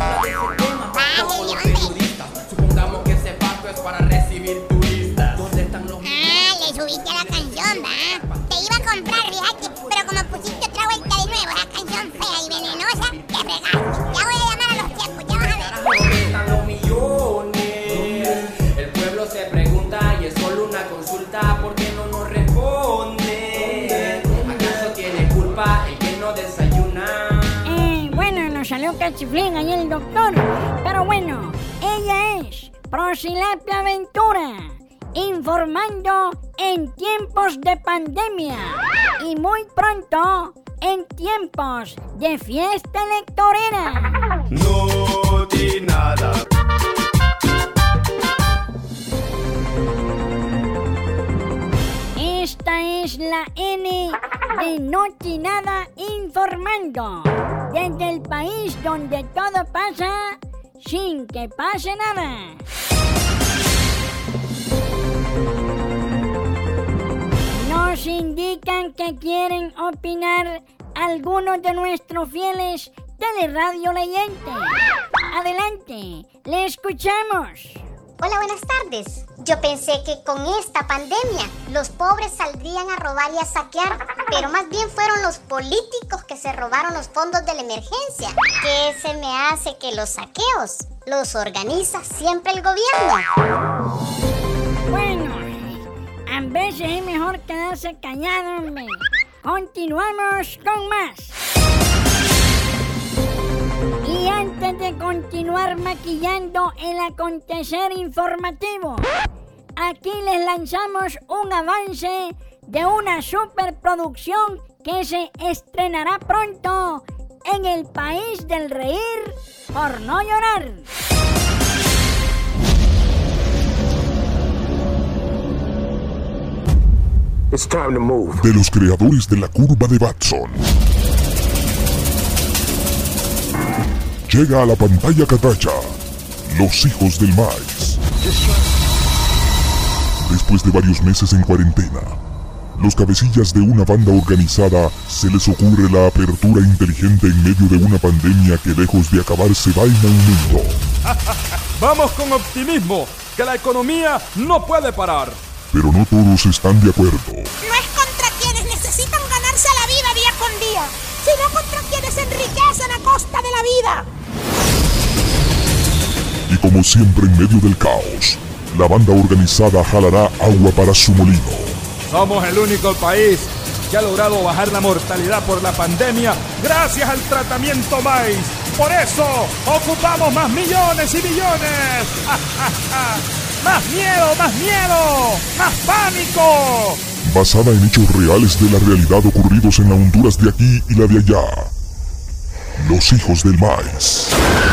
Bájale, hombre. Supongamos que ese paso es para recibir turistas. ¿Dónde están los... Ah, le subiste a la canción, ¿va? Te iba a comprar, fíjate, pero como pusiste otra vuelta de nuevo, la canción fea y venenosa, te fregaste. Ya voy a llamar a los tiempos, ya vas a ver. ¿Dónde están los millones? El pueblo se pregunta y es solo una consulta, ¿por qué no nos responde? ¿Acaso tiene culpa el que no desayuna? Eh, bueno, nos salió cachiflín ahí el doctor. Pero bueno, ella es Prosilapia Ventura, informando en tiempos de pandemia y muy pronto en tiempos de fiesta electorera. No di nada. Esta es la N de Noti Nada informando desde el país donde todo pasa sin que pase nada. Nos indican que quieren opinar algunos de nuestros fieles teleradio leyentes. Adelante, le escuchamos. Hola, buenas tardes. Yo pensé que con esta pandemia los pobres saldrían a robar y a saquear, pero más bien fueron los políticos que se robaron los fondos de la emergencia. ¿Qué se me hace que los saqueos los organiza siempre el gobierno? Bueno, a veces es mejor quedarse callado, hombre. Continuamos con más. Y antes de continuar maquillando el acontecer informativo, aquí les lanzamos un avance de una superproducción que se estrenará pronto en el país del reír por no llorar. It's time to move. De los creadores de la curva de Batson. Llega a la pantalla Catacha, Los Hijos del Maíz. Después de varios meses en cuarentena, los cabecillas de una banda organizada se les ocurre la apertura inteligente en medio de una pandemia que lejos de acabarse va en aumento. Vamos con optimismo, que la economía no puede parar. Pero no todos están de acuerdo. No es contra quienes necesitan ganarse la vida día con día, sino contra quienes se enriquecen a costa de la vida. Y como siempre en medio del caos, la banda organizada jalará agua para su molino. Somos el único país que ha logrado bajar la mortalidad por la pandemia gracias al tratamiento maíz. Por eso ocupamos más millones y millones. ¡Ja, ja, ja! ¡Más miedo, más miedo! ¡Más pánico! Basada en hechos reales de la realidad ocurridos en la Honduras de aquí y la de allá. Los Hijos del Maíz.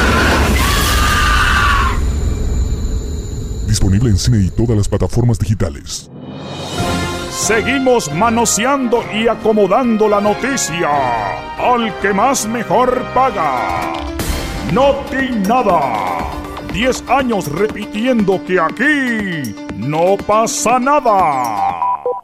Disponible en cine y todas las plataformas digitales. Seguimos manoseando y acomodando la noticia al que más mejor paga. Noti Nada. Diez años repitiendo que aquí no pasa nada.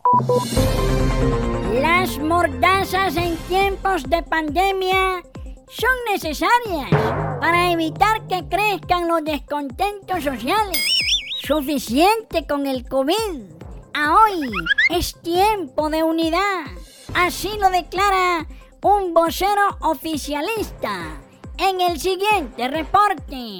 Las mordazas en tiempos de pandemia son necesarias para evitar que crezcan los descontentos sociales. Suficiente con el COVID. A hoy es tiempo de unidad. Así lo declara un vocero oficialista en el siguiente reporte.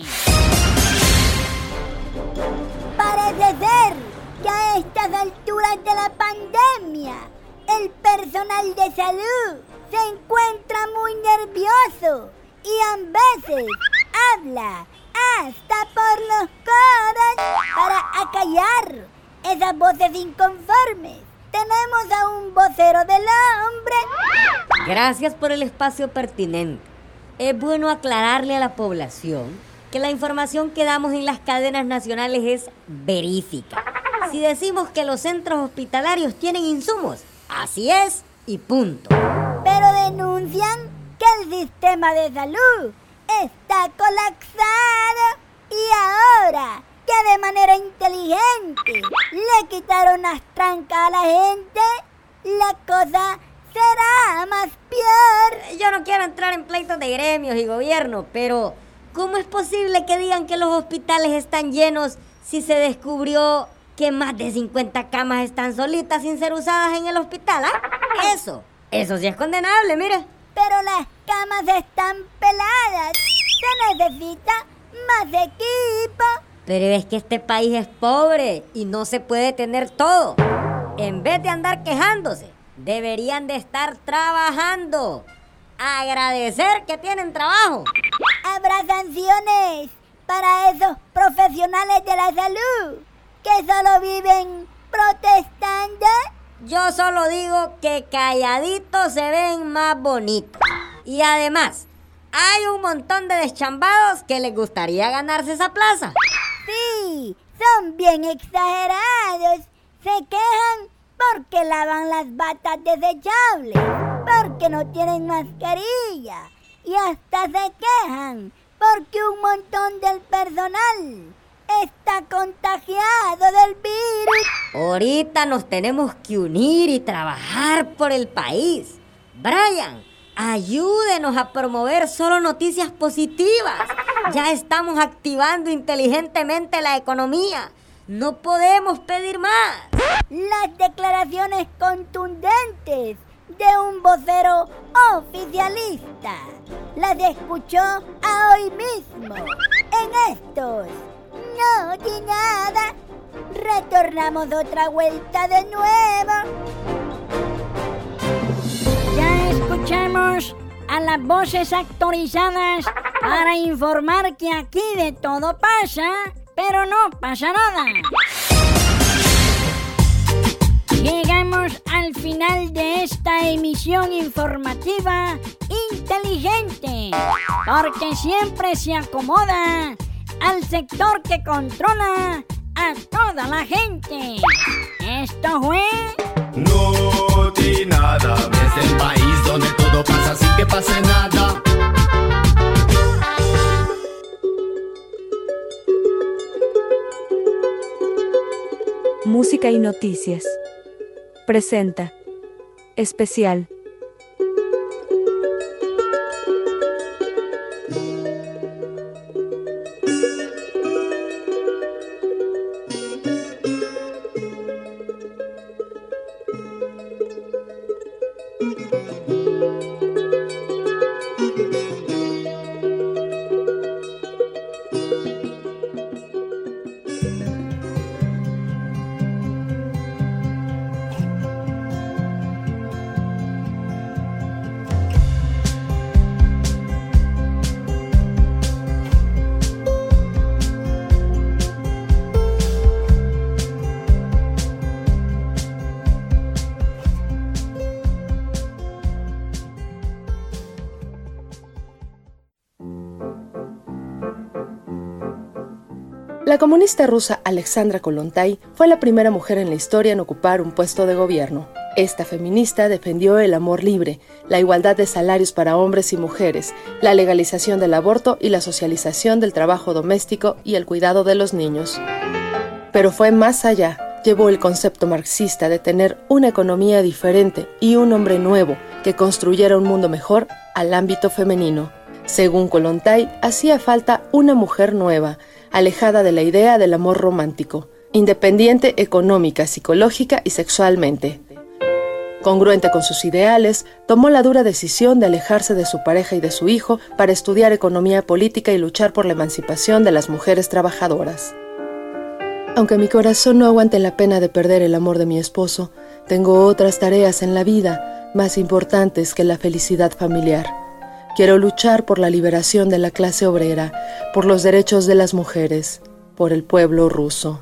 Parece ser que a estas alturas de la pandemia, el personal de salud se encuentra muy nervioso y a veces habla hasta por los codos para acallar esas voces inconformes. Tenemos a un vocero del hombre. Gracias por el espacio pertinente. Es bueno aclararle a la población que la información que damos en las cadenas nacionales es verífica. Si decimos que los centros hospitalarios tienen insumos, así es y punto. Pero denuncian que el sistema de salud está colapsado y ahora que de manera inteligente le quitaron las trancas a la gente, la cosa será más peor. Yo no quiero entrar en pleitos de gremios y gobierno, pero ¿cómo es posible que digan que los hospitales están llenos si se descubrió que más de cincuenta camas están solitas sin ser usadas en el hospital? ¿Ah? Eso, eso sí es condenable, mire. Pero las camas están peladas. Se necesita más equipo. Pero es que este país es pobre y no se puede tener todo. En vez de andar quejándose, deberían de estar trabajando. Agradecer que tienen trabajo. Habrá sanciones para esos profesionales de la salud que solo viven protestando. Yo solo digo que calladitos se ven más bonitos. Y además, hay un montón de deschambados que les gustaría ganarse esa plaza. Sí, son bien exagerados. Se quejan porque lavan las batas desechables, porque no tienen mascarilla. Y hasta se quejan porque un montón del personal está contagiado del virus. Ahorita nos tenemos que unir y trabajar por el país. Brian, ayúdenos a promover solo noticias positivas. Ya estamos activando inteligentemente la economía. No podemos pedir más. Las declaraciones contundentes de un vocero oficialista las escuchó a hoy mismo en estos Noti Nada. Retornamos otra vuelta de nuevo. Ya escuchamos a las voces actorizadas para informar que aquí de todo pasa, pero no pasa nada. Llegamos al final de esta emisión informativa inteligente, porque siempre se acomoda al sector que controla a toda la gente. Esto fue Noti Nada, es el país donde todo pasa sin que pase nada. Música y noticias. Presenta. Especial. La comunista rusa Alexandra Kollontai fue la primera mujer en la historia en ocupar un puesto de gobierno. Esta feminista defendió el amor libre, la igualdad de salarios para hombres y mujeres, la legalización del aborto y la socialización del trabajo doméstico y el cuidado de los niños. Pero fue más allá. Llevó el concepto marxista de tener una economía diferente y un hombre nuevo que construyera un mundo mejor al ámbito femenino. Según Kollontai, hacía falta una mujer nueva, alejada de la idea del amor romántico, independiente económica, psicológica y sexualmente. Congruente con sus ideales, tomó la dura decisión de alejarse de su pareja y de su hijo para estudiar economía política y luchar por la emancipación de las mujeres trabajadoras. Aunque mi corazón no aguante la pena de perder el amor de mi esposo, tengo otras tareas en la vida más importantes que la felicidad familiar. Quiero luchar por la liberación de la clase obrera, por los derechos de las mujeres, por el pueblo ruso.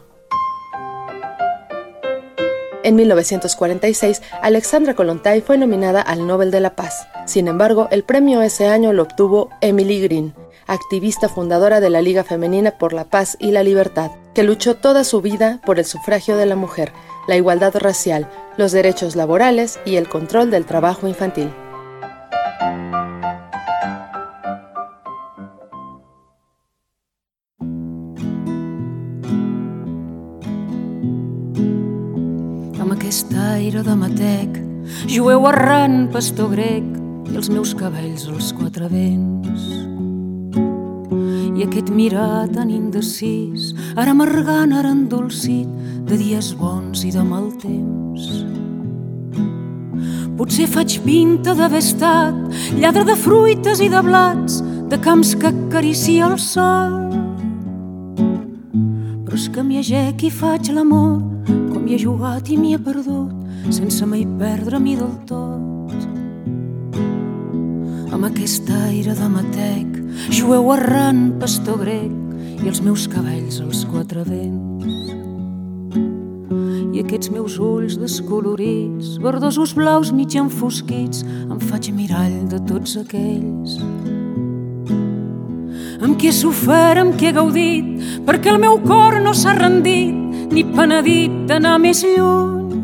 En mil novecientos cuarenta y seis, Alexandra Kollontai fue nominada al Nobel de la Paz. Sin embargo, el premio ese año lo obtuvo Emily Green, activista fundadora de la Liga Femenina por la Paz y la Libertad, que luchó toda su vida por el sufragio de la mujer, la igualdad racial, los derechos laborales y el control del trabajo infantil. Amb aquest aire de matec, jueu errant, pastor grec, i els meus cabells als quatre vents. I aquest mirar tan indecis, ara amargant, ara endolcit, de dies bons i de mal temps. Potser faig pinta d'haver estat lladre de fruites i de blats, de camps que acaricia el sol. Però és que m'hi agec i faig l'amor, com hi he jugat i m'hi he perdut, sense mai perdre-m'hi del tot. Amb aquest aire de matec, jueu errant, pastor grec, i els meus cabells als quatre vents. I aquests meus ulls descolorits, verdosos blaus mig enfosquits, em faig mirall de tots aquells amb qui he sofert, amb qui he gaudit, perquè el meu cor no s'ha rendit ni penedit d'anar més lluny.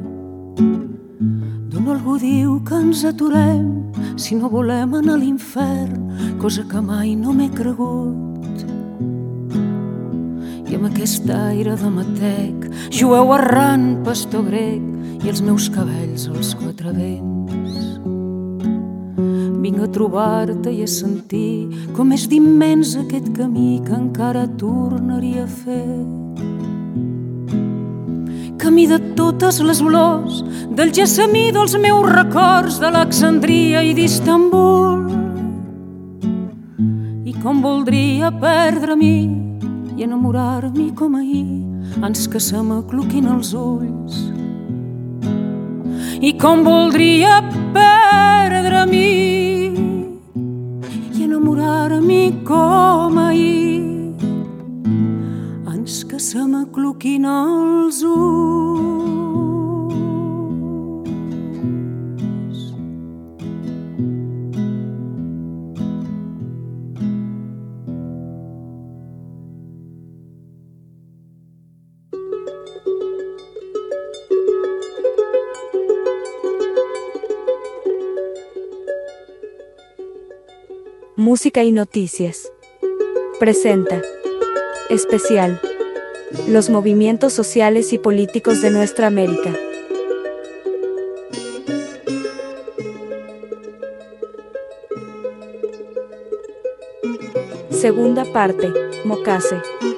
D'on algú diu que ens aturem si no volem anar a l'infern, cosa que mai no m'he cregut. I amb aquest aire de matec, jueu errant, pastor grec, i els meus cabells als quatre vents. Vinc a trobar-te i a sentir com és d'immens aquest camí que encara tornaria a fer. Camí de totes les olors, del gessamí dels meus records, d'Alexandria i d'Istanbul. I com voldria perdre-m'hi i enamorar-m'hi com ahir, ans que se m'acluquin els ulls. I com voldria perdre-m'hi i enamorar-m'hi com ahir, ans que se m'acluquin els ulls. Música y Noticias presenta especial los movimientos sociales y políticos de nuestra América. Segunda parte, Mocase.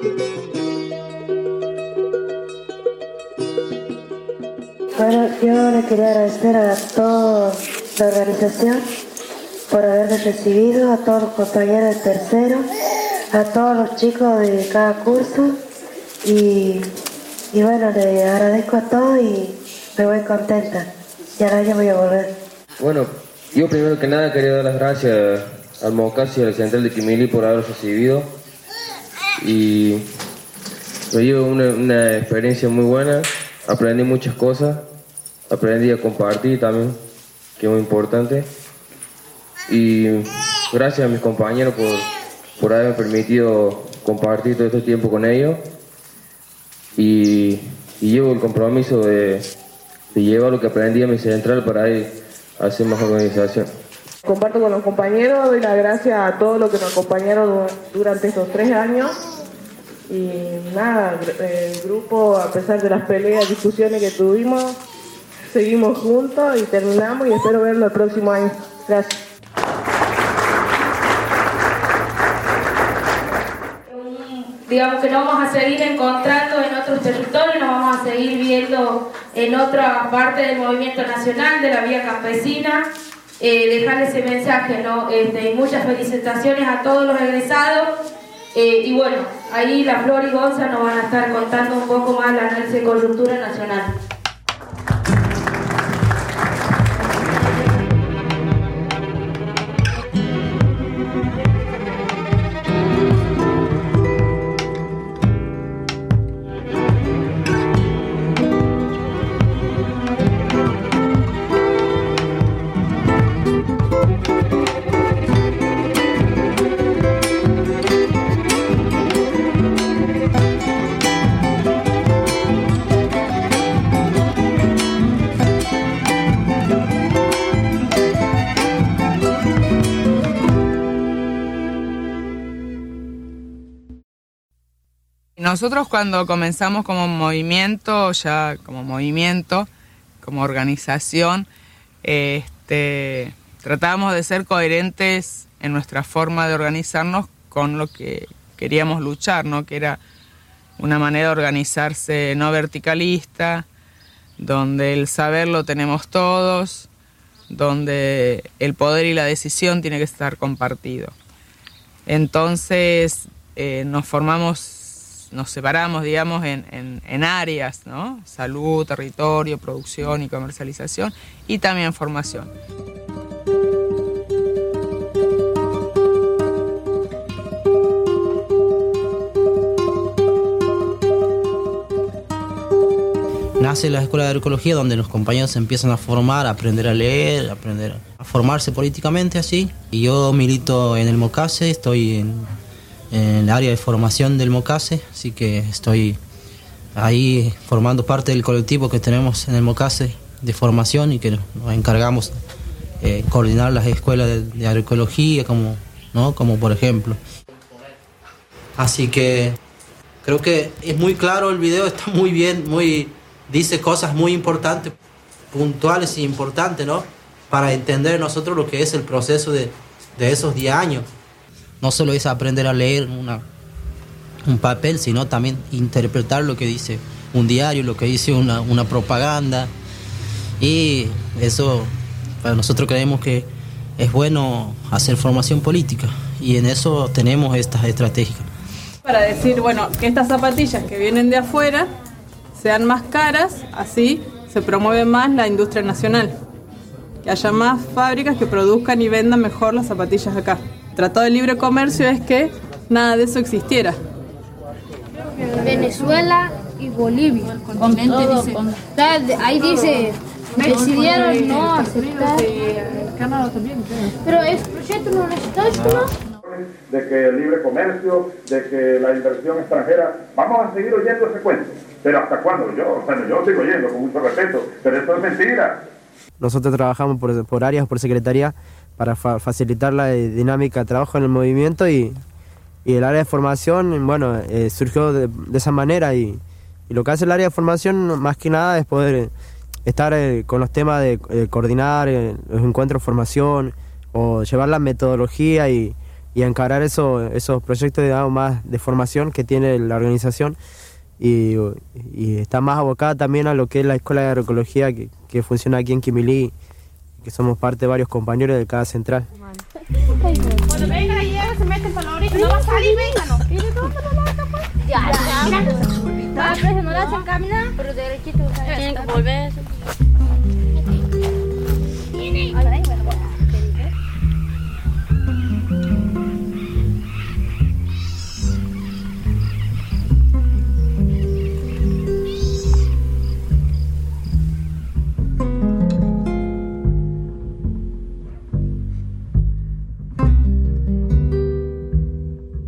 Bueno, yo le quería agradecer a toda la organización por haberme recibido, a todos los compañeros de tercero, a todos los chicos de cada curso y, y bueno, le agradezco a todos y me voy contenta. Y ahora ya voy a volver. Bueno, yo primero que nada quería dar las gracias al Mocase y a la Central de Quimili por haber recibido y me dio una, una experiencia muy buena, aprendí muchas cosas, aprendí a compartir también, que es muy importante. Y gracias a mis compañeros por, por haberme permitido compartir todo este tiempo con ellos y, y llevo el compromiso de, de llevar lo que aprendí a mi central para ir a hacer más organización. Comparto con los compañeros, doy las gracias a todos los que nos acompañaron durante estos tres años. Y nada, el grupo, a pesar de las peleas, discusiones que tuvimos, seguimos juntos y terminamos y espero verlo el próximo año. Gracias. Digamos que nos vamos a seguir encontrando en otros territorios, nos vamos a seguir viendo en otra parte del movimiento nacional, de la vía campesina. Eh, dejar ese mensaje, ¿no? Este, muchas felicitaciones a todos los egresados. Eh, y bueno, ahí la Flor y Gonza nos van a estar contando un poco más la análisis de coyuntura nacional. Nosotros cuando comenzamos como movimiento, ya como movimiento, como organización, este, tratábamos de ser coherentes en nuestra forma de organizarnos con lo que queríamos luchar, ¿no? Que era una manera de organizarse no verticalista, donde el saber lo tenemos todos, donde el poder y la decisión tiene que estar compartido. Entonces eh, nos formamos, nos separamos, digamos, en, en, en áreas, ¿no? Salud, territorio, producción y comercialización, y también formación. Nace la Escuela de Agroecología, donde los compañeros se empiezan a formar, a aprender a leer, a aprender a formarse políticamente así. Y yo milito en el MOCASE, estoy en, en el área de formación del MOCASE, así que estoy ahí formando parte del colectivo que tenemos en el MOCASE de formación y que nos encargamos de eh, coordinar las escuelas de, de agroecología, como, ¿no? Como por ejemplo. Así que creo que es muy claro el video, está muy bien, muy... dice cosas muy importantes, puntuales e importantes, ¿no? Para entender nosotros lo que es el proceso de, de esos diez años. No solo es aprender a leer una, un papel, sino también interpretar lo que dice un diario, lo que dice una, una propaganda. Y eso, para nosotros creemos que es bueno hacer formación política. Y en eso tenemos estas estrategias. Para decir, bueno, que estas zapatillas que vienen de afuera sean más caras, así se promueve más la industria nacional. Que haya más fábricas que produzcan y vendan mejor las zapatillas acá. El Tratado de Libre Comercio es que nada de eso existiera. Venezuela y Bolivia. Todo, dice. Ahí dice, decidieron no aceptar. Canadá también. Pero el proyecto no necesita esto, ¿no? De que el libre comercio, de que la inversión extranjera, vamos a seguir oyendo ese cuento. Pero ¿hasta cuándo? Yo, bueno, yo sigo oyendo con mucho respeto, pero esto es mentira. Nosotros trabajamos por, por áreas, por secretaría, para fa facilitar la dinámica de trabajo en el movimiento y, y el área de formación, bueno, eh, surgió de, de esa manera y, y lo que hace el área de formación más que nada es poder estar eh, con los temas de eh, coordinar eh, los encuentros de formación o llevar la metodología y, y encarar eso, esos proyectos, digamos, más de formación que tiene la organización. Y, y está más abocada también a lo que es la Escuela de Agroecología que, que funciona aquí en Quimilí, que somos parte de varios compañeros de cada central. Cuando vengan ahí, se meten para la orilla, no va a salir, vénganos. Ya, ya. A veces no la hacen caminar, pero derechito. Tienen que volver.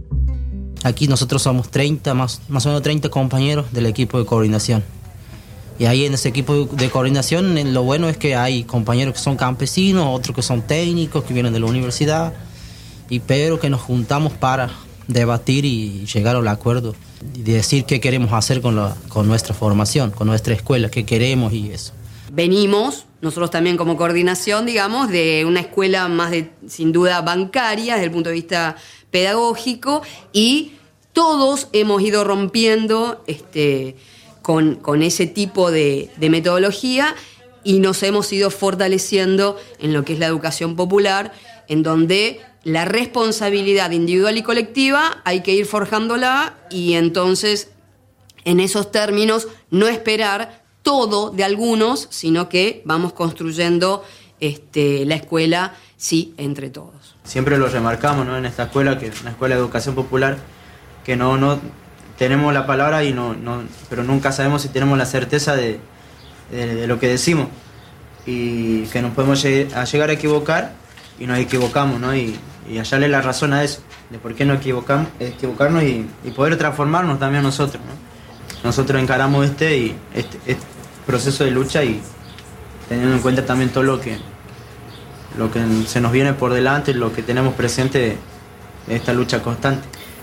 Aquí nosotros somos treinta, más, más o menos treinta compañeros del equipo de coordinación. Y ahí en ese equipo de coordinación lo bueno es que hay compañeros que son campesinos, otros que son técnicos, que vienen de la universidad, y pero que nos juntamos para debatir y llegar al acuerdo y decir qué queremos hacer con, la, con nuestra formación, con nuestra escuela, qué queremos y eso. Venimos, nosotros también como coordinación, digamos, de una escuela más de, sin duda, bancaria desde el punto de vista pedagógico, y todos hemos ido rompiendo este, con, con ese tipo de, de metodología, y nos hemos ido fortaleciendo en lo que es la educación popular, en donde la responsabilidad individual y colectiva hay que ir forjándola, y entonces en esos términos no esperar todo de algunos, sino que vamos construyendo este, la escuela, sí, entre todos. Siempre lo remarcamos, ¿no?, en esta escuela, que es una escuela de educación popular, que no, no tenemos la palabra, y no, no, pero nunca sabemos si tenemos la certeza de, de, de lo que decimos, y que nos podemos lleg- a llegar a equivocar, y nos equivocamos, ¿no? Y, y hallarle la razón a eso, de por qué no equivocamos, equivocarnos y, y poder transformarnos también nosotros, ¿no? Nosotros encaramos este, y este, este proceso de lucha, y teniendo en cuenta también todo lo que, lo que se nos viene por delante, lo que tenemos presente de esta lucha constante.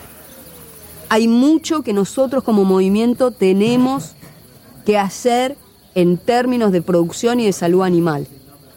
Hay mucho que nosotros como movimiento tenemos que hacer en términos de producción y de salud animal.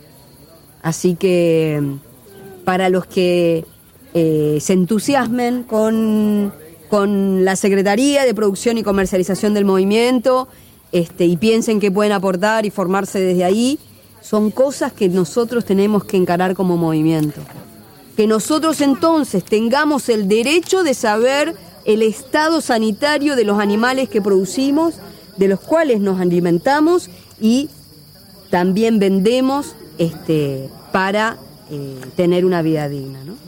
Así que para los que eh, se entusiasmen con, con la Secretaría de Producción y Comercialización del movimiento, este, y piensen que pueden aportar y formarse desde ahí, son cosas que nosotros tenemos que encarar como movimiento. Que nosotros entonces tengamos el derecho de saber el estado sanitario de los animales que producimos, de los cuales nos alimentamos y también vendemos este, para eh, tener una vida digna, ¿no?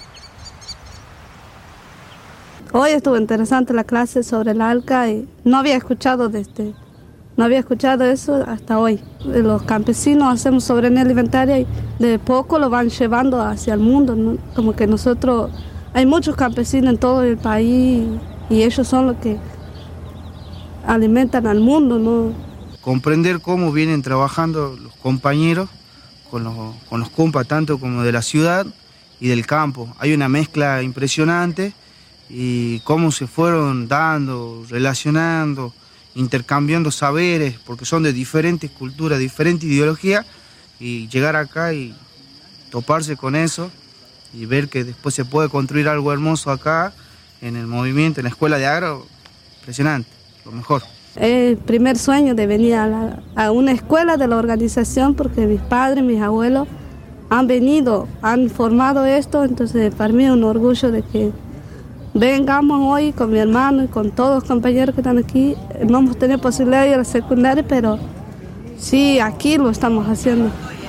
Hoy estuvo interesante la clase sobre el ALCA y no había escuchado desde, no había escuchado eso hasta hoy. Los campesinos hacemos soberanía alimentaria y de poco lo van llevando hacia el mundo, ¿no? Como que nosotros, hay muchos campesinos en todo el país y ellos son los que alimentan al mundo, ¿no? Comprender cómo vienen trabajando los compañeros con los, con los compas, tanto como de la ciudad y del campo. Hay una mezcla impresionante y cómo se fueron dando, relacionando, intercambiando saberes, porque son de diferentes culturas, diferentes ideologías, y llegar acá y toparse con eso y ver que después se puede construir algo hermoso acá en el movimiento, en la escuela de agro, impresionante, lo mejor. El primer sueño de venir a, la, a una escuela de la organización, porque mis padres, mis abuelos han venido, han formado esto, entonces para mí es un orgullo de que vengamos hoy con mi hermano y con todos los compañeros que están aquí. No hemos tenido posibilidad de ir a la secundaria, pero sí, aquí lo estamos haciendo.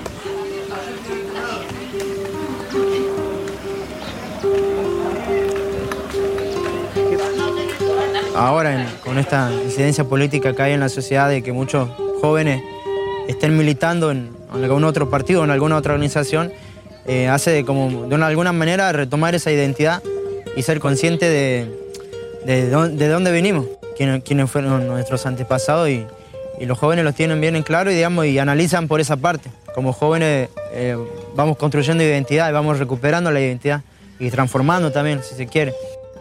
Ahora, en, con esta incidencia política que hay en la sociedad, de que muchos jóvenes estén militando en, en algún otro partido o en alguna otra organización, eh, hace de, como, de una, alguna manera retomar esa identidad y ser consciente de, de, de, de dónde venimos, quiénes, quiénes fueron nuestros antepasados, y, y los jóvenes los tienen bien en claro y, digamos, y analizan por esa parte. Como jóvenes eh, vamos construyendo identidad y vamos recuperando la identidad y transformando también, si se quiere.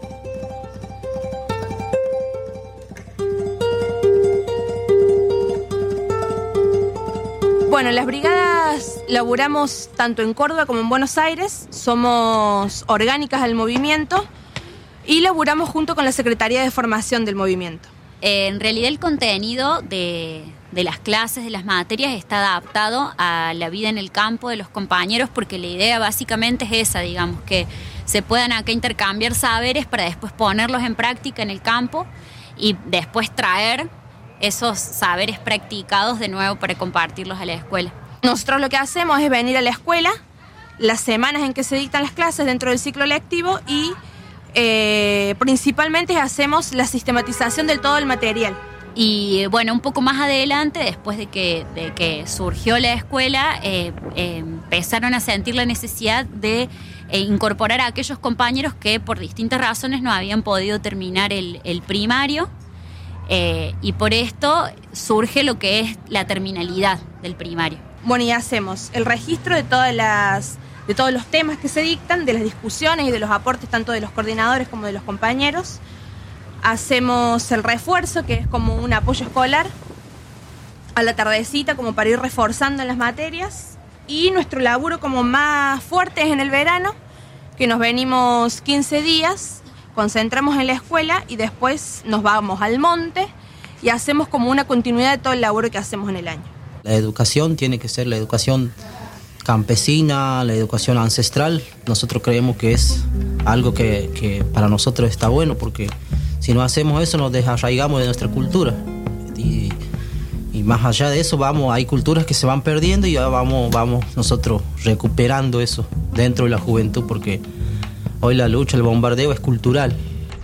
Bueno, las brigadas laburamos tanto en Córdoba como en Buenos Aires, somos orgánicas del movimiento y laburamos junto con la Secretaría de Formación del movimiento. Eh, en realidad el contenido de, de las clases, de las materias, está adaptado a la vida en el campo de los compañeros, porque la idea básicamente es esa, digamos, que se puedan acá intercambiar saberes para después ponerlos en práctica en el campo y después traer esos saberes practicados de nuevo para compartirlos a la escuela. Nosotros lo que hacemos es venir a la escuela las semanas en que se dictan las clases dentro del ciclo lectivo y eh, principalmente hacemos la sistematización del todo el material. Y bueno, un poco más adelante, después de que, de que surgió la escuela, eh, eh, empezaron a sentir la necesidad de eh, incorporar a aquellos compañeros que por distintas razones no habían podido terminar el, el primario. Eh, y por esto surge lo que es la terminalidad del primario. Bueno, y hacemos el registro de todas las, de todos los temas que se dictan, de las discusiones y de los aportes tanto de los coordinadores como de los compañeros. Hacemos el refuerzo, que es como un apoyo escolar, a la tardecita, como para ir reforzando en las materias. Y nuestro laburo como más fuerte es en el verano, que nos venimos quince días, concentramos en la escuela y después nos vamos al monte y hacemos como una continuidad de todo el laburo que hacemos en el año. La educación tiene que ser la educación campesina, la educación ancestral. Nosotros creemos que es algo que, que para nosotros está bueno, porque si no hacemos eso nos desarraigamos de nuestra cultura. Y, y más allá de eso, vamos, hay culturas que se van perdiendo y ya vamos, vamos nosotros recuperando eso dentro de la juventud, porque hoy la lucha, el bombardeo es cultural.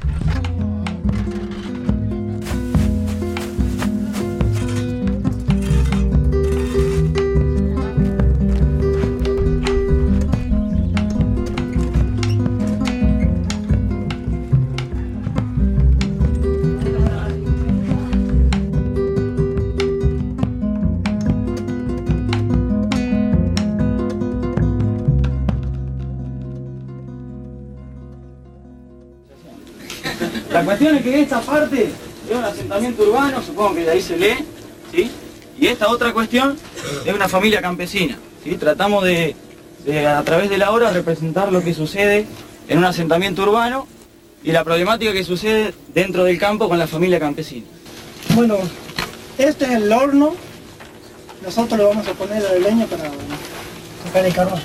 La cuestión es que esta parte es un asentamiento urbano, supongo que de ahí se lee, ¿sí? Y esta otra cuestión es una familia campesina, ¿sí? Tratamos de, de, a través de la obra, representar lo que sucede en un asentamiento urbano y la problemática que sucede dentro del campo con la familia campesina. Bueno, este es el horno. Nosotros le vamos a poner la leña para sacar el carbón.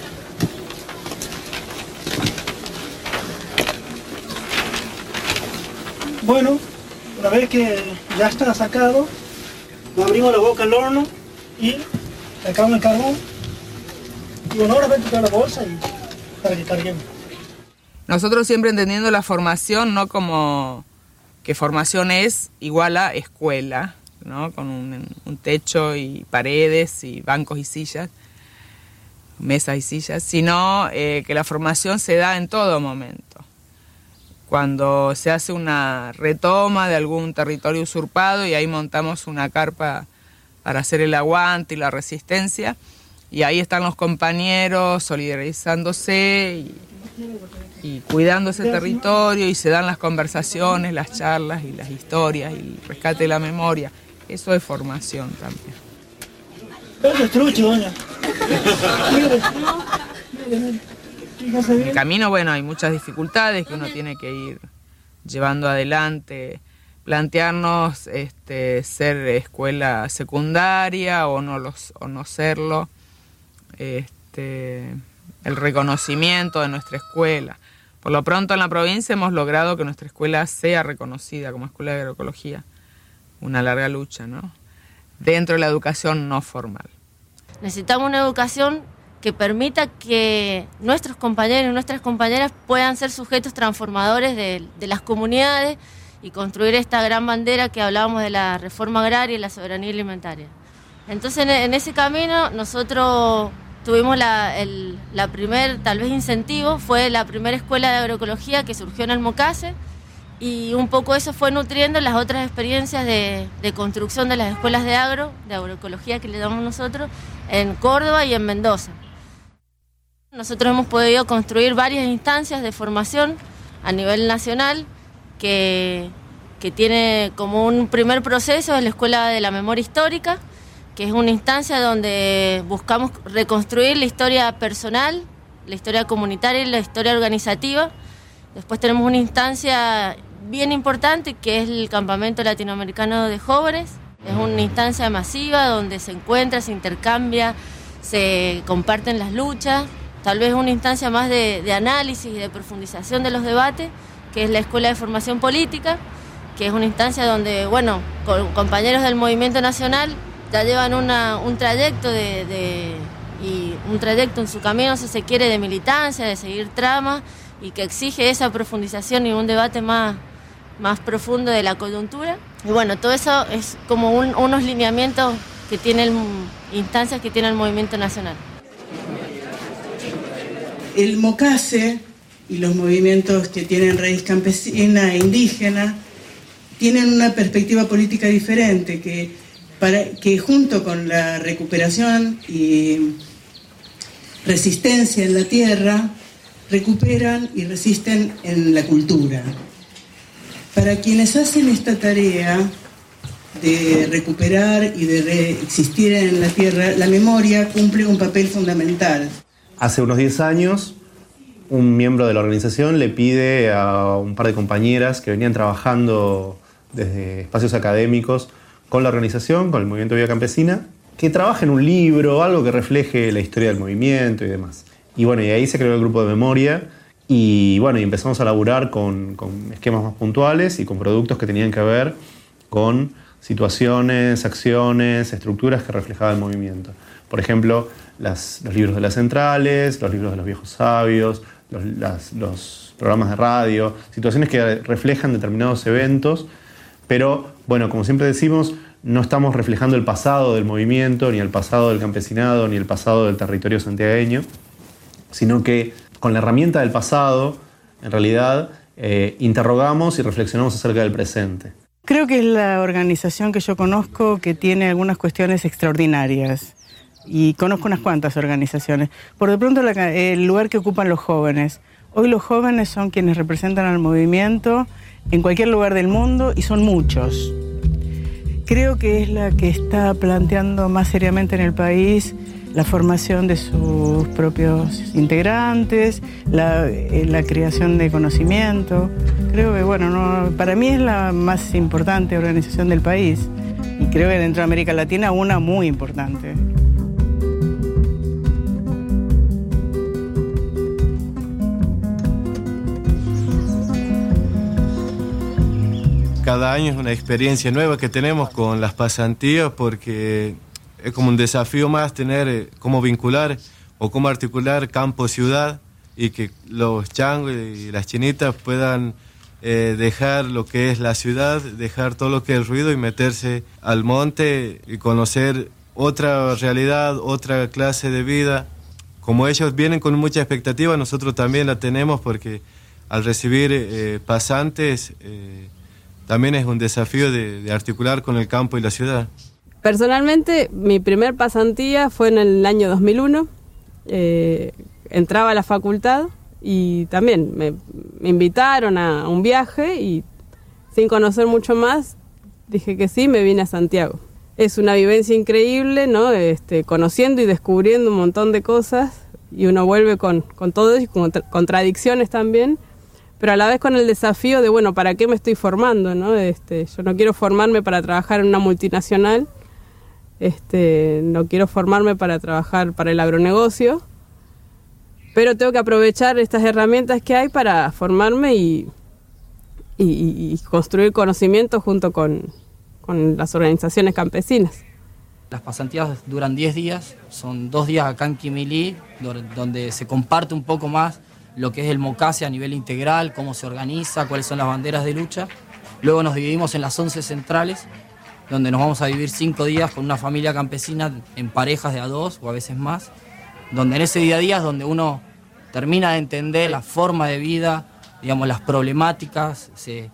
Bueno, una vez que ya está sacado, lo abrimos la boca al horno y sacamos el carbón. Y bueno, ahora vente toda la bolsa y para que carguemos. Nosotros siempre entendiendo la formación, no como que formación es igual a escuela, ¿no? Con un, un techo y paredes y bancos y sillas, mesas y sillas, sino eh, que la formación se da en todo momento. Cuando se hace una retoma de algún territorio usurpado y ahí montamos una carpa para hacer el aguante y la resistencia, y ahí están los compañeros solidarizándose y, y cuidando ese territorio, y se dan las conversaciones, las charlas y las historias y el rescate de la memoria. Eso es formación también. Eso es trucho, doña. En el camino, bueno, hay muchas dificultades que uno tiene que ir llevando adelante, plantearnos este, ser escuela secundaria o no, los, o no serlo, este, el reconocimiento de nuestra escuela. Por lo pronto en la provincia hemos logrado que nuestra escuela sea reconocida como escuela de agroecología, una larga lucha, ¿no? Dentro de la educación no formal. Necesitamos una educación que permita que nuestros compañeros y nuestras compañeras puedan ser sujetos transformadores de, de las comunidades y construir esta gran bandera que hablábamos de la reforma agraria y la soberanía alimentaria. Entonces, en, en ese camino, nosotros tuvimos la, el la primer, tal vez, incentivo, fue la primera escuela de agroecología que surgió en Almocase, y un poco eso fue nutriendo las otras experiencias de, de construcción de las escuelas de agro, de agroecología que le damos nosotros, en Córdoba y en Mendoza. Nosotros hemos podido construir varias instancias de formación a nivel nacional que, que tiene como un primer proceso es la Escuela de la Memoria Histórica, que es una instancia donde buscamos reconstruir la historia personal, la historia comunitaria y la historia organizativa. Después tenemos una instancia bien importante que es el Campamento Latinoamericano de Jóvenes. Es una instancia masiva donde se encuentra, se intercambia, se comparten las luchas. Tal vez una instancia más de, de análisis y de profundización de los debates, que es la Escuela de Formación Política, que es una instancia donde, bueno, con compañeros del Movimiento Nacional ya llevan una, un trayecto de, de, y un trayecto en su camino, si se quiere, de militancia, de seguir tramas, y que exige esa profundización y un debate más, más profundo de la coyuntura. Y bueno, todo eso es como un, unos lineamientos que tiene el, instancias que tiene el Movimiento Nacional. El Mocase y los movimientos que tienen raíz campesina e indígena tienen una perspectiva política diferente, que, para, que junto con la recuperación y resistencia en la tierra, recuperan y resisten en la cultura. Para quienes hacen esta tarea de recuperar y de existir en la tierra, la memoria cumple un papel fundamental. Hace unos diez años, un miembro de la organización le pide a un par de compañeras que venían trabajando desde espacios académicos con la organización, con el Movimiento Vida Campesina, que trabajen un libro, algo que refleje la historia del movimiento y demás. Y bueno, y ahí se creó el grupo de memoria y bueno, y empezamos a laburar con, con esquemas más puntuales y con productos que tenían que ver con situaciones, acciones, estructuras que reflejaban el movimiento. Por ejemplo, las, los libros de las centrales, los libros de los viejos sabios, los, las, los programas de radio, situaciones que reflejan determinados eventos, pero bueno, como siempre decimos, no estamos reflejando el pasado del movimiento, ni el pasado del campesinado, ni el pasado del territorio santiagueño, sino que con la herramienta del pasado, en realidad, eh, interrogamos y reflexionamos acerca del presente. Creo que es la organización que yo conozco que tiene algunas cuestiones extraordinarias. Y conozco unas cuantas organizaciones. Por de pronto, la, el lugar que ocupan los jóvenes. Hoy los jóvenes son quienes representan al movimiento en cualquier lugar del mundo y son muchos. Creo que es la que está planteando más seriamente en el país la formación de sus propios integrantes, la, la creación de conocimiento. Creo que, bueno, no, para mí es la más importante organización del país y creo que dentro de América Latina una muy importante. Cada año es una experiencia nueva que tenemos con las pasantías porque es como un desafío más tener cómo vincular o cómo articular campo-ciudad y que los changos y las chinitas puedan eh, dejar lo que es la ciudad, dejar todo lo que es el ruido y meterse al monte y conocer otra realidad, otra clase de vida. Como ellos vienen con mucha expectativa, nosotros también la tenemos porque al recibir eh, pasantes eh, también es un desafío de, de articular con el campo y la ciudad. Personalmente, mi primer pasantía fue en el año dos mil uno. Eh, entraba a la facultad y también me, me invitaron a un viaje y sin conocer mucho más, dije que sí, me vine a Santiago. Es una vivencia increíble, ¿no? Este, conociendo y descubriendo un montón de cosas y uno vuelve con, con todo y con contradicciones también, pero a la vez con el desafío de, bueno, ¿para qué me estoy formando, no? Este, yo no quiero formarme para trabajar en una multinacional, este, no quiero formarme para trabajar para el agronegocio, pero tengo que aprovechar estas herramientas que hay para formarme y, y, y construir conocimiento junto con, con las organizaciones campesinas. Las pasantías duran diez días, son dos días acá en Quimilí, donde se comparte un poco más lo que es el MOCASE a nivel integral, cómo se organiza, cuáles son las banderas de lucha. Luego nos dividimos en las once centrales, donde nos vamos a vivir cinco días con una familia campesina en parejas de a dos o a veces más, donde en ese día a día es donde uno termina de entender la forma de vida, digamos, las problemáticas, se,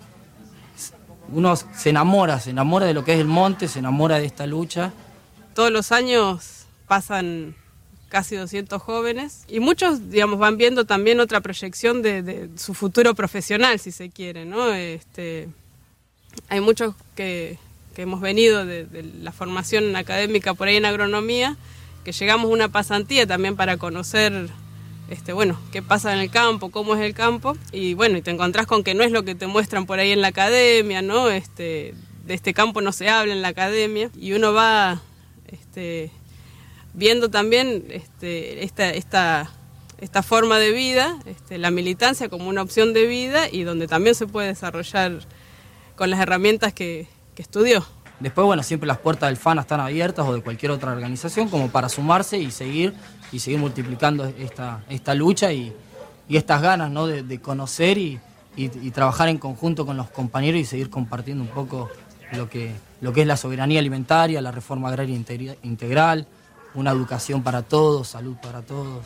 uno se enamora, se enamora de lo que es el monte, se enamora de esta lucha. Todos los años pasan casi doscientos jóvenes y muchos, digamos, van viendo también otra proyección de, de su futuro profesional, si se quiere, ¿no? Este, hay muchos que, que hemos venido de, de la formación académica por ahí en agronomía, que llegamos a una pasantía también para conocer, este, bueno, qué pasa en el campo, cómo es el campo, y bueno, y te encontrás con que no es lo que te muestran por ahí en la academia, ¿no? Este, de este campo no se habla en la academia, y uno va este, viendo también este, esta, esta, esta forma de vida, este, la militancia como una opción de vida, y donde también se puede desarrollar con las herramientas que, que estudió. Después, bueno, siempre las puertas del FANA están abiertas o de cualquier otra organización como para sumarse y seguir y seguir multiplicando esta, esta lucha y, y estas ganas, ¿no? de, de conocer y, y, y trabajar en conjunto con los compañeros y seguir compartiendo un poco lo que, lo que es la soberanía alimentaria, la reforma agraria integral, una educación para todos, salud para todos.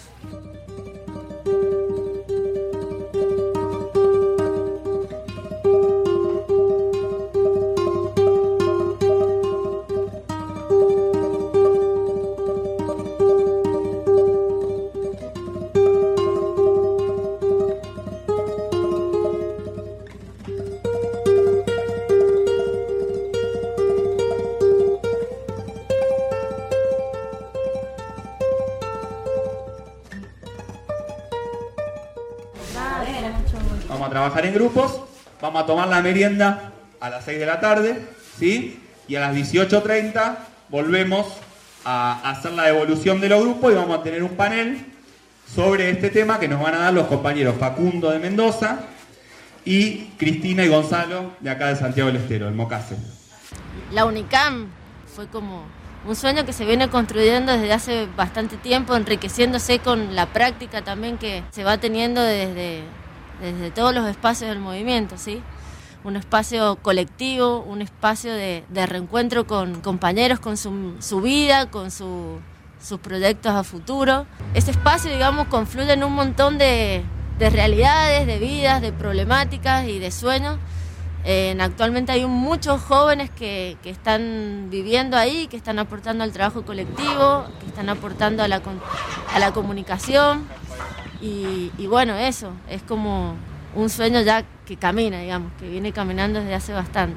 Vamos a trabajar en grupos, vamos a tomar la merienda a las seis de la tarde, ¿sí? Y a las dieciocho treinta volvemos a hacer la devolución de los grupos y vamos a tener un panel sobre este tema que nos van a dar los compañeros Facundo de Mendoza y Cristina y Gonzalo de acá de Santiago del Estero, el Mocase. La UNICAM fue como un sueño que se viene construyendo desde hace bastante tiempo, enriqueciéndose con la práctica también que se va teniendo desde, desde todos los espacios del movimiento, ¿sí? Un espacio colectivo, un espacio de, de reencuentro con compañeros, con su, su vida, con su, sus proyectos a futuro. Ese espacio, digamos, confluye en un montón de, de realidades, de vidas, de problemáticas y de sueños. Eh, actualmente hay un, muchos jóvenes que, que están viviendo ahí, que están aportando al trabajo colectivo, que están aportando a la, a la comunicación y, y bueno, eso, es como un sueño ya que camina, digamos, que viene caminando desde hace bastante.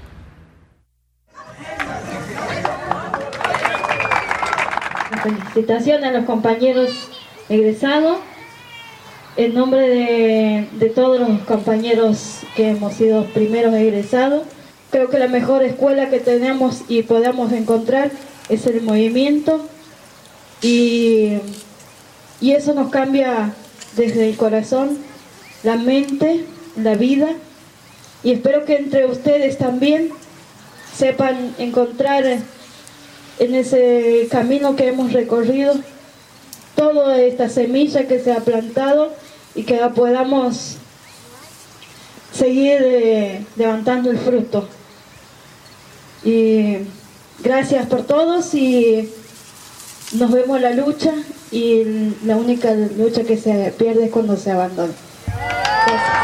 Felicitaciones a los compañeros egresados. En nombre de, de todos los compañeros que hemos sido primeros egresados, creo que la mejor escuela que tenemos y podamos encontrar es el movimiento y, y eso nos cambia desde el corazón, la mente, la vida, y espero que entre ustedes también sepan encontrar en ese camino que hemos recorrido toda esta semilla que se ha plantado y que podamos seguir eh, levantando el fruto. Y gracias por todos y nos vemos en la lucha, y la única lucha que se pierde es cuando se abandona. Gracias.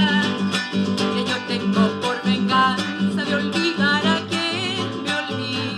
Que yo tengo por venganza de olvidar a quien me olvida.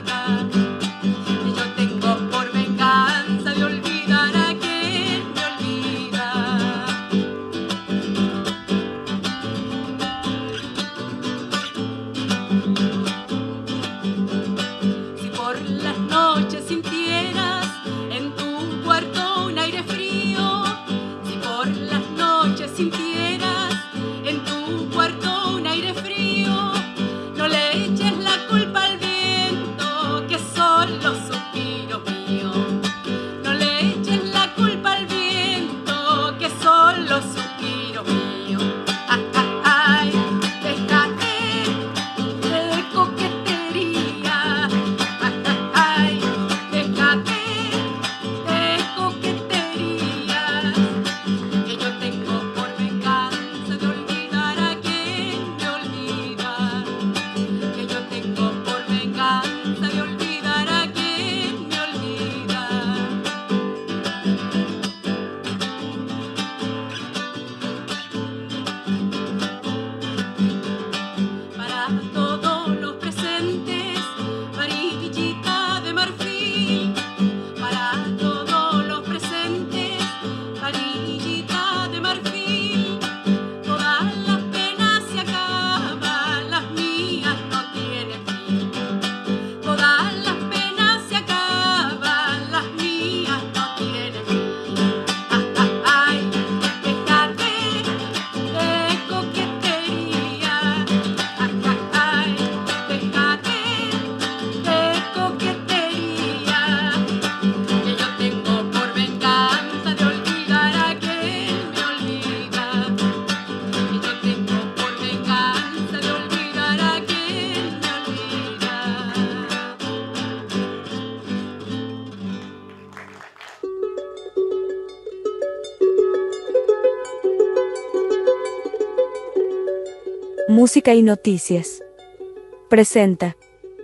Música y Noticias presenta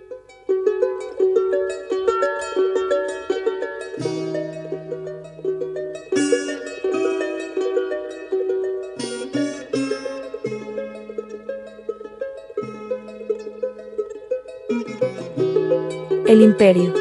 El Imperio.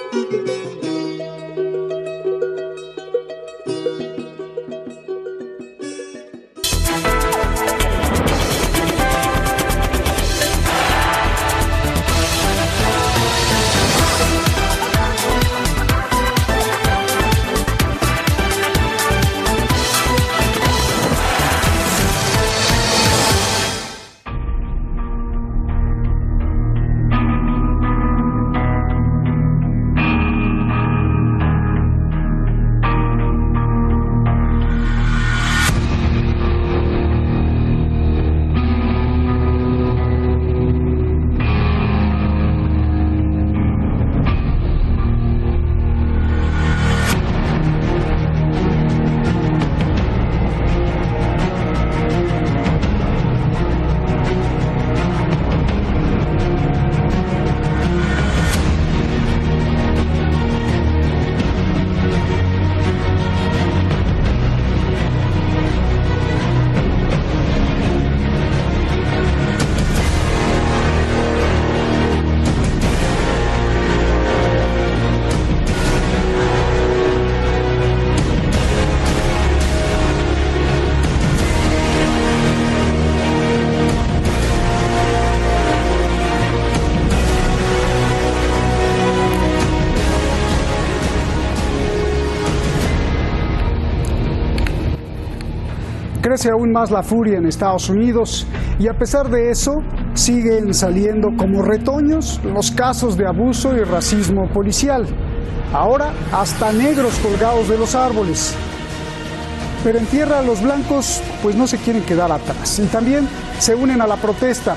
Crece aún más la furia en Estados Unidos y a pesar de eso siguen saliendo como retoños los casos de abuso y racismo policial. Ahora hasta negros colgados de los árboles. Pero en tierra los blancos pues no se quieren quedar atrás y también se unen a la protesta.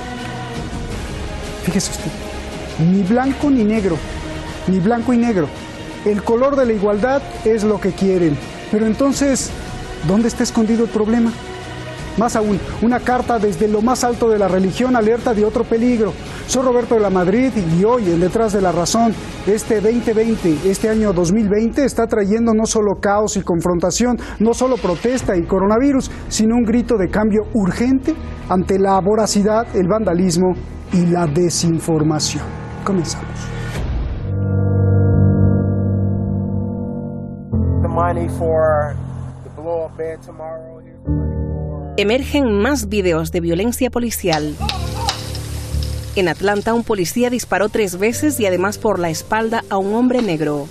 Fíjese usted, ni blanco ni negro, ni blanco y negro. El color de la igualdad es lo que quieren. Pero entonces, ¿dónde está escondido el problema? Más aún, una carta desde lo más alto de la religión alerta de otro peligro. Soy Roberto de la Madrid y hoy en Detrás de la Razón, este veinte veinte, este año dos mil veinte, está trayendo no solo caos y confrontación, no solo protesta y coronavirus, sino un grito de cambio urgente ante la voracidad, el vandalismo y la desinformación. Comenzamos. The money for the blow-up bed tomorrow. Emergen más videos de violencia policial. En Atlanta, un policía disparó tres veces y además por la espalda a un hombre negro.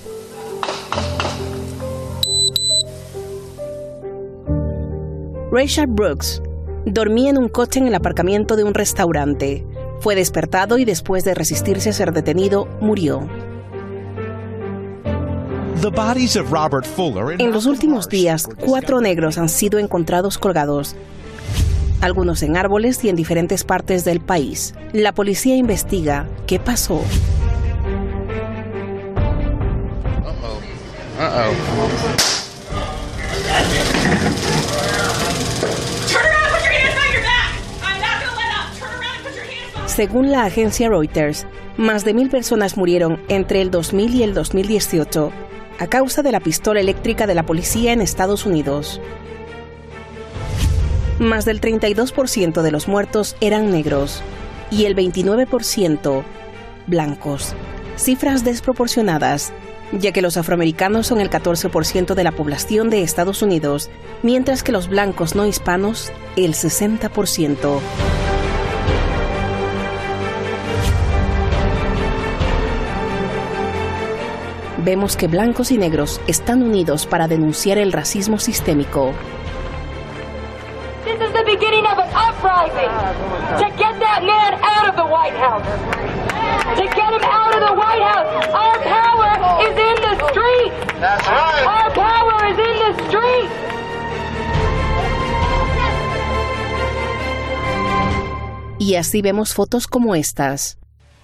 Rayshard Brooks dormía en un coche en el aparcamiento de un restaurante. Fue despertado y después de resistirse a ser detenido, murió. En los últimos días, cuatro negros han sido encontrados colgados, algunos en árboles y en diferentes partes del país. La policía investiga qué pasó. Uh-oh. Según la agencia Reuters, más de mil personas murieron entre el dos mil y el dos mil dieciocho a causa de la pistola eléctrica de la policía en Estados Unidos. Más del treinta y dos por ciento de los muertos eran negros y el veintinueve por ciento blancos. Cifras desproporcionadas, ya que los afroamericanos son el catorce por ciento de la población de Estados Unidos, mientras que los blancos no hispanos el sesenta por ciento. Vemos que blancos y negros están unidos para denunciar el racismo sistémico. This is the beginning of an uprising to get that man out of the White House. To get him out of the White House. Our power is in the streets. That's right. Our power is in the streets. Y así vemos fotos como estas.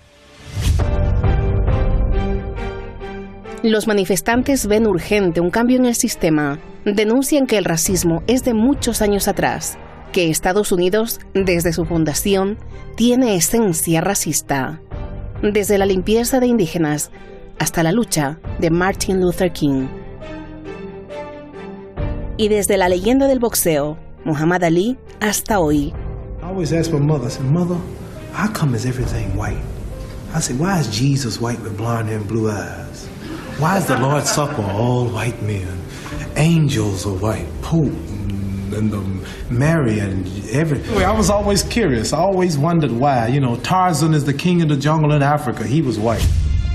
Los manifestantes ven urgente un cambio en el sistema. Denuncian que el racismo es de muchos años atrás. que Estados Unidos, desde su fundación, tiene esencia racista. Desde la limpieza de indígenas hasta la lucha de Martin Luther King. Y desde la leyenda del boxeo, Muhammad Ali, hasta hoy. I always ask my mother, I said, Mother, how come is everything white? I said, why is Jesus white with blonde hair and blue eyes? Why is the Lord's Supper all white men? Angels are white, Pope and the Mary and everything. I was always curious. I always wondered why. You know, Tarzan is the king of the jungle in Africa. He was white.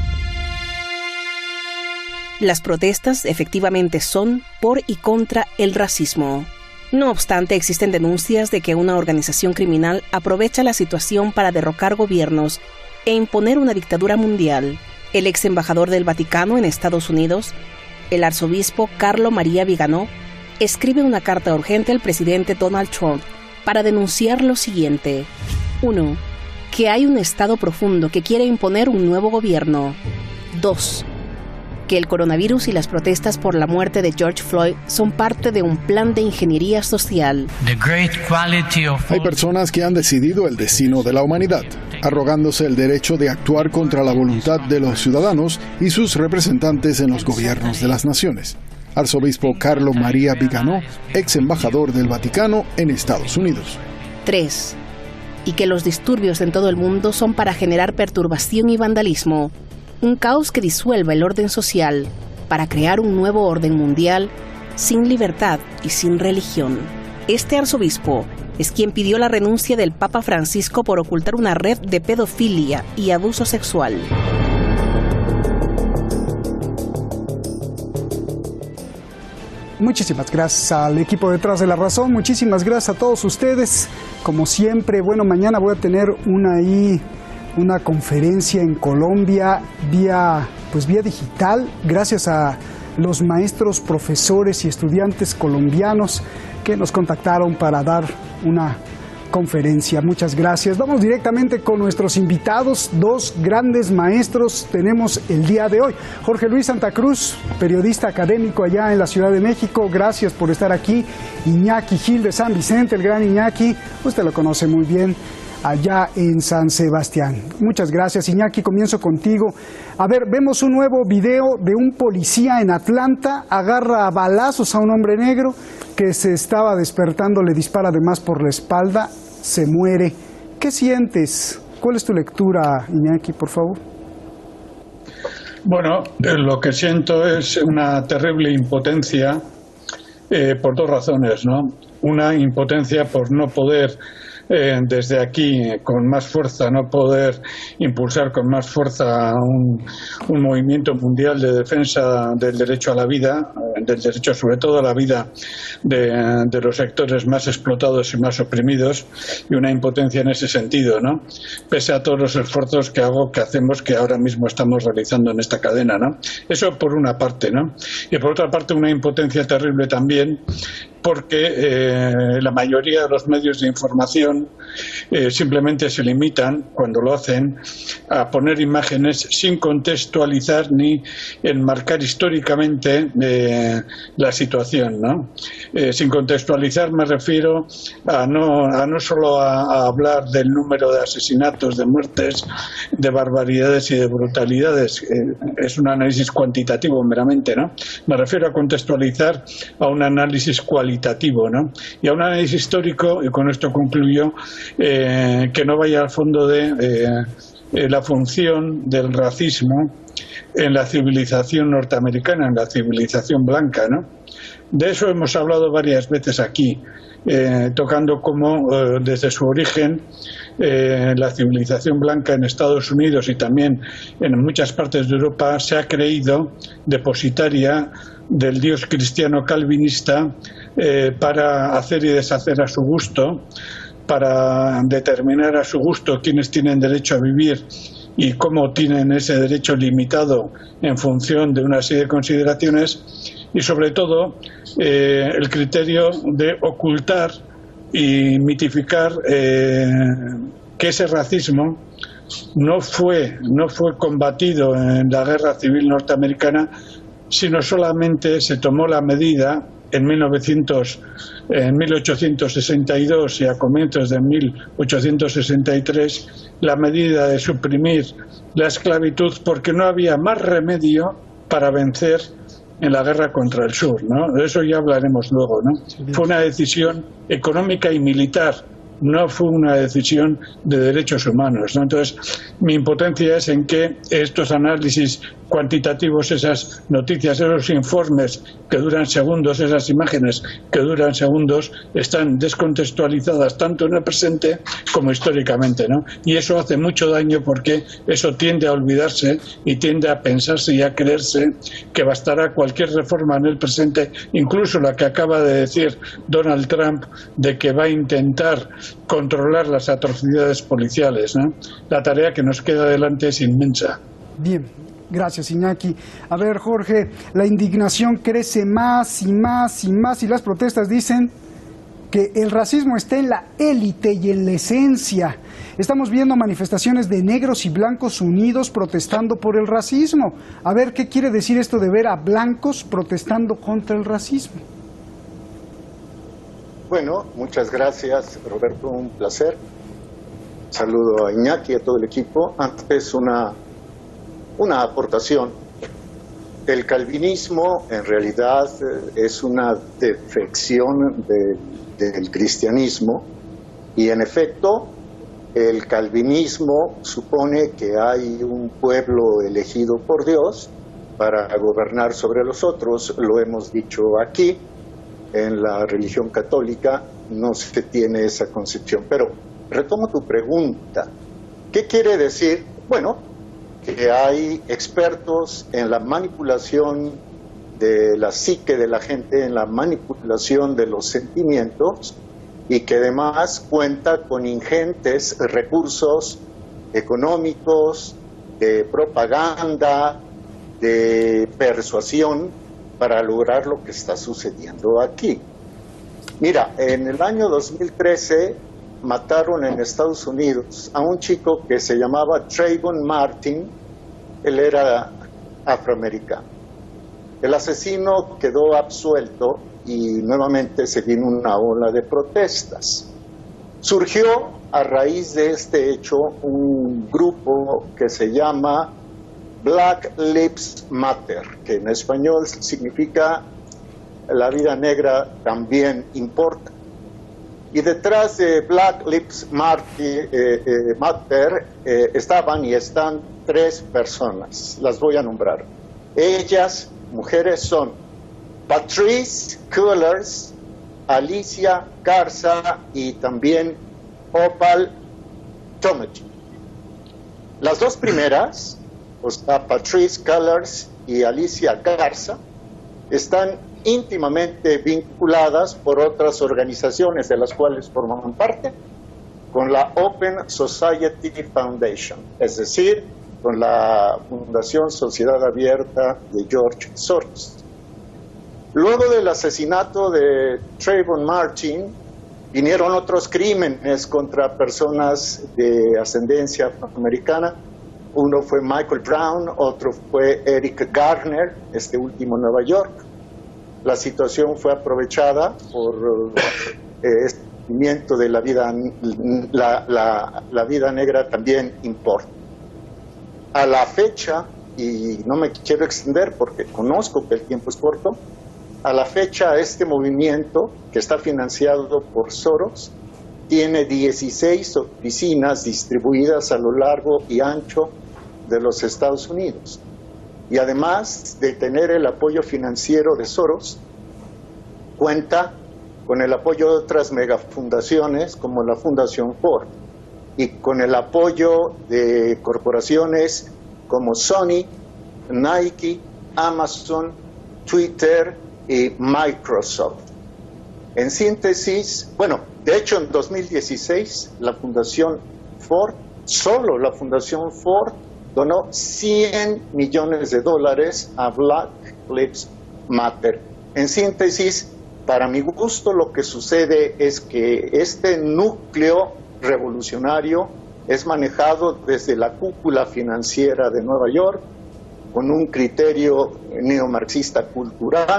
Las protestas efectivamente son por y contra el racismo. No obstante, existen denuncias de que una organización criminal aprovecha la situación para derrocar gobiernos e imponer una dictadura mundial. El ex embajador del Vaticano en Estados Unidos, el arzobispo Carlo María Viganò, escribe una carta urgente al presidente Donald Trump para denunciar lo siguiente. uno. Que hay un Estado profundo que quiere imponer un nuevo gobierno. dos. Que el coronavirus y las protestas por la muerte de George Floyd son parte de un plan de ingeniería social. Hay personas que han decidido el destino de la humanidad, arrogándose el derecho de actuar contra la voluntad de los ciudadanos y sus representantes en los gobiernos de las naciones. Arzobispo Carlo María Viganò, ex embajador del Vaticano en Estados Unidos. tres. Y que los disturbios en todo el mundo son para generar perturbación y vandalismo. Un caos que disuelva el orden social para crear un nuevo orden mundial sin libertad y sin religión. Este arzobispo es quien pidió la renuncia del Papa Francisco por ocultar una red de pedofilia y abuso sexual. Muchísimas gracias al equipo detrás de La Razón, muchísimas gracias a todos ustedes. Como siempre, bueno, mañana voy a tener una ahí... una conferencia en Colombia vía, pues vía digital, gracias a los maestros, profesores y estudiantes colombianos que nos contactaron para dar una conferencia. Muchas gracias. Vamos directamente con nuestros invitados, dos grandes maestros tenemos el día de hoy. Jorge Luis Santa Cruz, periodista académico allá en la Ciudad de México, gracias por estar aquí. Iñaki Gil de San Vicente, el gran Iñaki, usted lo conoce muy bien, allá en San Sebastián. Muchas gracias, Iñaki. Comienzo contigo. A ver, vemos un nuevo video de un policía en Atlanta, agarra a balazos a un hombre negro que se estaba despertando, le dispara además por la espalda, se muere. ¿Qué sientes? ¿Cuál es tu lectura, Iñaki, por favor? Bueno, lo que siento es una terrible impotencia eh, por dos razones, ¿no? Una impotencia por no poder Eh, desde aquí con más fuerza, no poder impulsar con más fuerza un, un movimiento mundial de defensa del derecho a la vida, eh, del derecho sobre todo a la vida de, de los sectores más explotados y más oprimidos, y una impotencia en ese sentido, ¿no? Pese a todos los esfuerzos que hago, que hacemos, que ahora mismo estamos realizando en esta cadena, ¿no? Eso por una parte, ¿no? Y por otra parte una impotencia terrible también porque eh, la mayoría de los medios de información eh, simplemente se limitan, cuando lo hacen, a poner imágenes sin contextualizar ni enmarcar históricamente eh, la situación, ¿no? Eh, sin contextualizar me refiero a no, a no solo a, a hablar del número de asesinatos, de muertes, de barbaridades y de brutalidades, eh, es un análisis cuantitativo meramente, ¿no? Me refiero a contextualizar a un análisis cualitativo, ¿no? Y a un análisis histórico, y con esto concluyo, eh, que no vaya al fondo de eh, eh, la función del racismo en la civilización norteamericana, en la civilización blanca, ¿no? De eso hemos hablado varias veces aquí, eh, tocando cómo eh, desde su origen eh, la civilización blanca en Estados Unidos y también en muchas partes de Europa se ha creído depositaria del Dios cristiano calvinista eh, para hacer y deshacer a su gusto, para determinar a su gusto quiénes tienen derecho a vivir y cómo tienen ese derecho limitado en función de una serie de consideraciones, y sobre todo eh, el criterio de ocultar y mitificar eh, que ese racismo no fue, no fue combatido en la guerra civil norteamericana, sino solamente se tomó la medida en, mil novecientos, en mil ochocientos sesenta y dos y a comienzos de mil ochocientos sesenta y tres la medida de suprimir la esclavitud porque no había más remedio para vencer en la guerra contra el sur, ¿no? De eso ya hablaremos luego, ¿no? Fue una decisión económica y militar, no fue una decisión de derechos humanos, ¿no? Entonces, mi impotencia es en que estos análisis cuantitativos, esas noticias, esos informes que duran segundos, esas imágenes que duran segundos, están descontextualizadas tanto en el presente como históricamente, ¿no? Y eso hace mucho daño porque eso tiende a olvidarse y tiende a pensarse y a creerse que bastará cualquier reforma en el presente, incluso la que acaba de decir Donald Trump de que va a intentar controlar las atrocidades policiales, ¿no? La tarea que nos queda delante es inmensa. Bien, gracias, Iñaki. A ver, Jorge, la indignación crece más y más y más y las protestas dicen que el racismo está en la élite y en la esencia. Estamos viendo manifestaciones de negros y blancos unidos protestando por el racismo. A ver, ¿qué quiere decir esto de ver a blancos protestando contra el racismo? Bueno, muchas gracias, Roberto, un placer. Saludo a Iñaki y a todo el equipo. Antes una, una aportación. El calvinismo en realidad es una defección de, del cristianismo y en efecto el calvinismo supone que hay un pueblo elegido por Dios para gobernar sobre los otros. Lo hemos dicho aquí. En la religión católica no se tiene esa concepción. Pero retomo tu pregunta. ¿Qué quiere decir? Bueno, que hay expertos en la manipulación de la psique de la gente, en la manipulación de los sentimientos y que además cuenta con ingentes recursos económicos, de propaganda, de persuasión para lograr lo que está sucediendo aquí. Mira, en el año dos mil trece mataron en Estados Unidos a un chico que se llamaba Trayvon Martin. Él era afroamericano. El asesino quedó absuelto y nuevamente se vino una ola de protestas. Surgió a raíz de este hecho un grupo que se llama Black Lives Matter, que en español significa la vida negra también importa. Y detrás de Black Lives Matter, eh, eh, Matter eh, estaban y están tres personas, las voy a nombrar. Ellas, mujeres, son Patrisse Cullors, Alicia Garza y también Opal Tometi. Las dos primeras, o sea, Patrisse Cullors y Alicia Garza, están íntimamente vinculadas por otras organizaciones de las cuales forman parte, con la Open Society Foundation, es decir, con la Fundación Sociedad Abierta de George Soros. Luego del asesinato de Trayvon Martin, vinieron otros crímenes contra personas de ascendencia afroamericana. Uno fue Michael Brown, otro fue Eric Garner, este último en Nueva York. La situación fue aprovechada por eh, este movimiento de la vida, la, la, la vida negra también importa. A la fecha, y no me quiero extender porque conozco que el tiempo es corto, a la fecha este movimiento, que está financiado por Soros, tiene dieciséis oficinas distribuidas a lo largo y ancho de los Estados Unidos. Y además de tener el apoyo financiero de Soros, cuenta con el apoyo de otras megafundaciones como la Fundación Ford y con el apoyo de corporaciones como Sony, Nike, Amazon, Twitter y Microsoft. En síntesis, bueno, de hecho en dos mil dieciséis la Fundación Ford, solo la Fundación Ford, donó cien millones de dólares a Black Lives Matter. En síntesis, para mi gusto lo que sucede es que este núcleo revolucionario es manejado desde la cúpula financiera de Nueva York con un criterio neomarxista cultural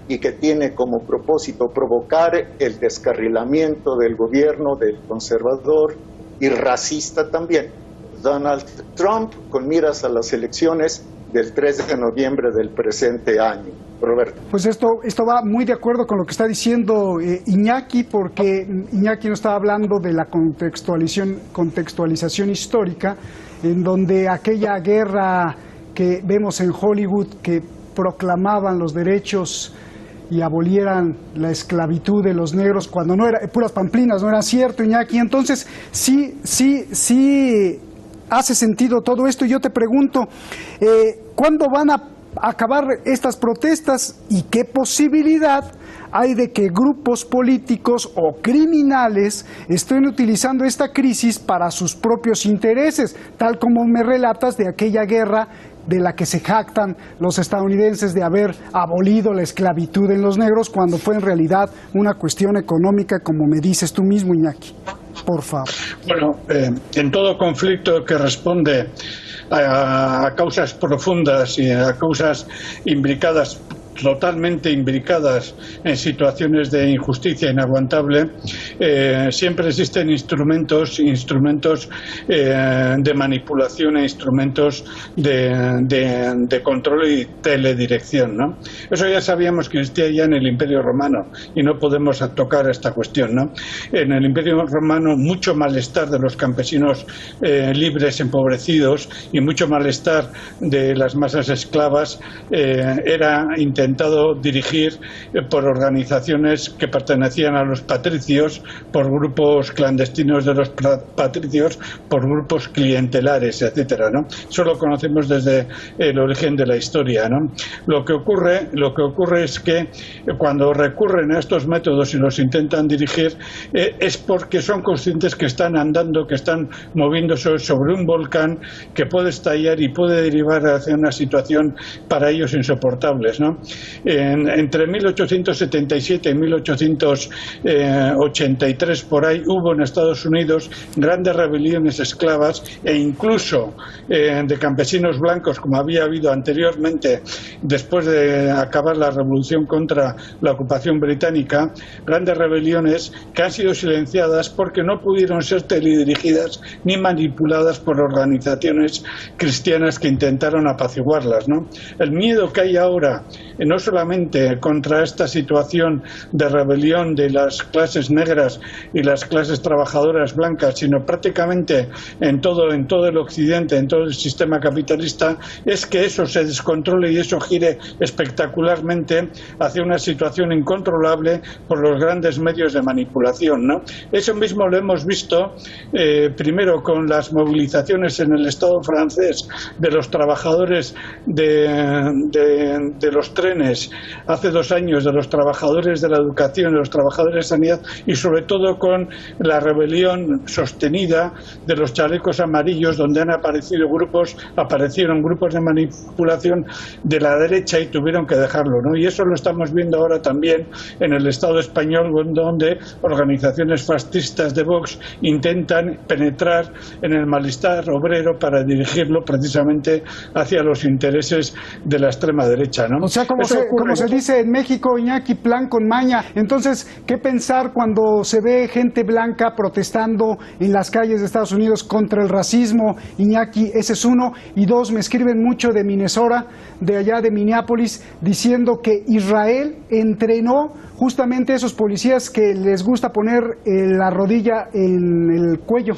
y que tiene como propósito provocar el descarrilamiento del gobierno del conservador y racista también, Donald Trump, con miras a las elecciones del tres de noviembre del presente año. Roberto. Pues esto, esto va muy de acuerdo con lo que está diciendo eh, Iñaki, porque Iñaki nos está hablando de la contextualización, contextualización histórica, en donde aquella guerra que vemos en Hollywood, que proclamaban los derechos y abolieran la esclavitud de los negros, cuando no era, puras pamplinas, no era cierto, Iñaki. Entonces, sí, sí, sí hace sentido todo esto. Y yo te pregunto, eh, ¿cuándo van a acabar estas protestas y qué posibilidad hay de que grupos políticos o criminales estén utilizando esta crisis para sus propios intereses, tal como me relatas de aquella guerra de la que se jactan los estadounidenses de haber abolido la esclavitud en los negros, cuando fue en realidad una cuestión económica, como me dices tú mismo, Iñaki? Por favor. Bueno, eh, en todo conflicto que responde a, a causas profundas y a causas imbricadas, totalmente imbricadas en situaciones de injusticia inaguantable, eh, siempre existen instrumentos, instrumentos eh, de manipulación e instrumentos de, de, de control y teledirección, ¿no? Eso ya sabíamos que existía ya en el Imperio Romano y no podemos tocar esta cuestión, ¿no? En el Imperio Romano mucho malestar de los campesinos eh, libres, empobrecidos, y mucho malestar de las masas esclavas eh, era intentar intentado dirigir eh, por organizaciones que pertenecían a los patricios, por grupos clandestinos de los patricios, por grupos clientelares, etcétera, ¿no? Eso lo conocemos desde el origen de la historia, ¿no? Lo que ocurre, lo que ocurre es que cuando recurren a estos métodos y los intentan dirigir eh, es porque son conscientes que están andando, que están moviéndose sobre un volcán que puede estallar y puede derivar hacia una situación para ellos insoportables, ¿no? En, entre mil ochocientos setenta y siete y mil ochocientos ochenta y tres por ahí hubo en Estados Unidos grandes rebeliones esclavas e incluso eh, de campesinos blancos, como había habido anteriormente después de acabar la revolución contra la ocupación británica, grandes rebeliones que han sido silenciadas porque no pudieron ser teledirigidas ni manipuladas por organizaciones cristianas que intentaron apaciguarlas, ¿no? El miedo que hay ahora, no solamente contra esta situación de rebelión de las clases negras y las clases trabajadoras blancas, sino prácticamente en todo, en todo el occidente, en todo el sistema capitalista, es que eso se descontrole y eso gire espectacularmente hacia una situación incontrolable por los grandes medios de manipulación, ¿no? Eso mismo lo hemos visto eh, primero con las movilizaciones en el Estado francés de los trabajadores de, de, de los trenes hace dos años, de los trabajadores de la educación, de los trabajadores de sanidad, y sobre todo con la rebelión sostenida de los chalecos amarillos, donde han aparecido grupos, aparecieron grupos de manipulación de la derecha y tuvieron que dejarlo, ¿no? Y eso lo estamos viendo ahora también en el Estado español, donde organizaciones fascistas de Vox intentan penetrar en el malestar obrero para dirigirlo precisamente hacia los intereses de la extrema derecha, ¿no? O sea, como, se, como se dice en México, Iñaki, plan con maña. Entonces, ¿qué pensar cuando se ve gente blanca protestando en las calles de Estados Unidos contra el racismo? Iñaki, ese es uno. Y dos, me escriben mucho de Minnesota, de allá de Minneapolis, diciendo que Israel entrenó justamente a esos policías que les gusta poner eh, la rodilla en el cuello.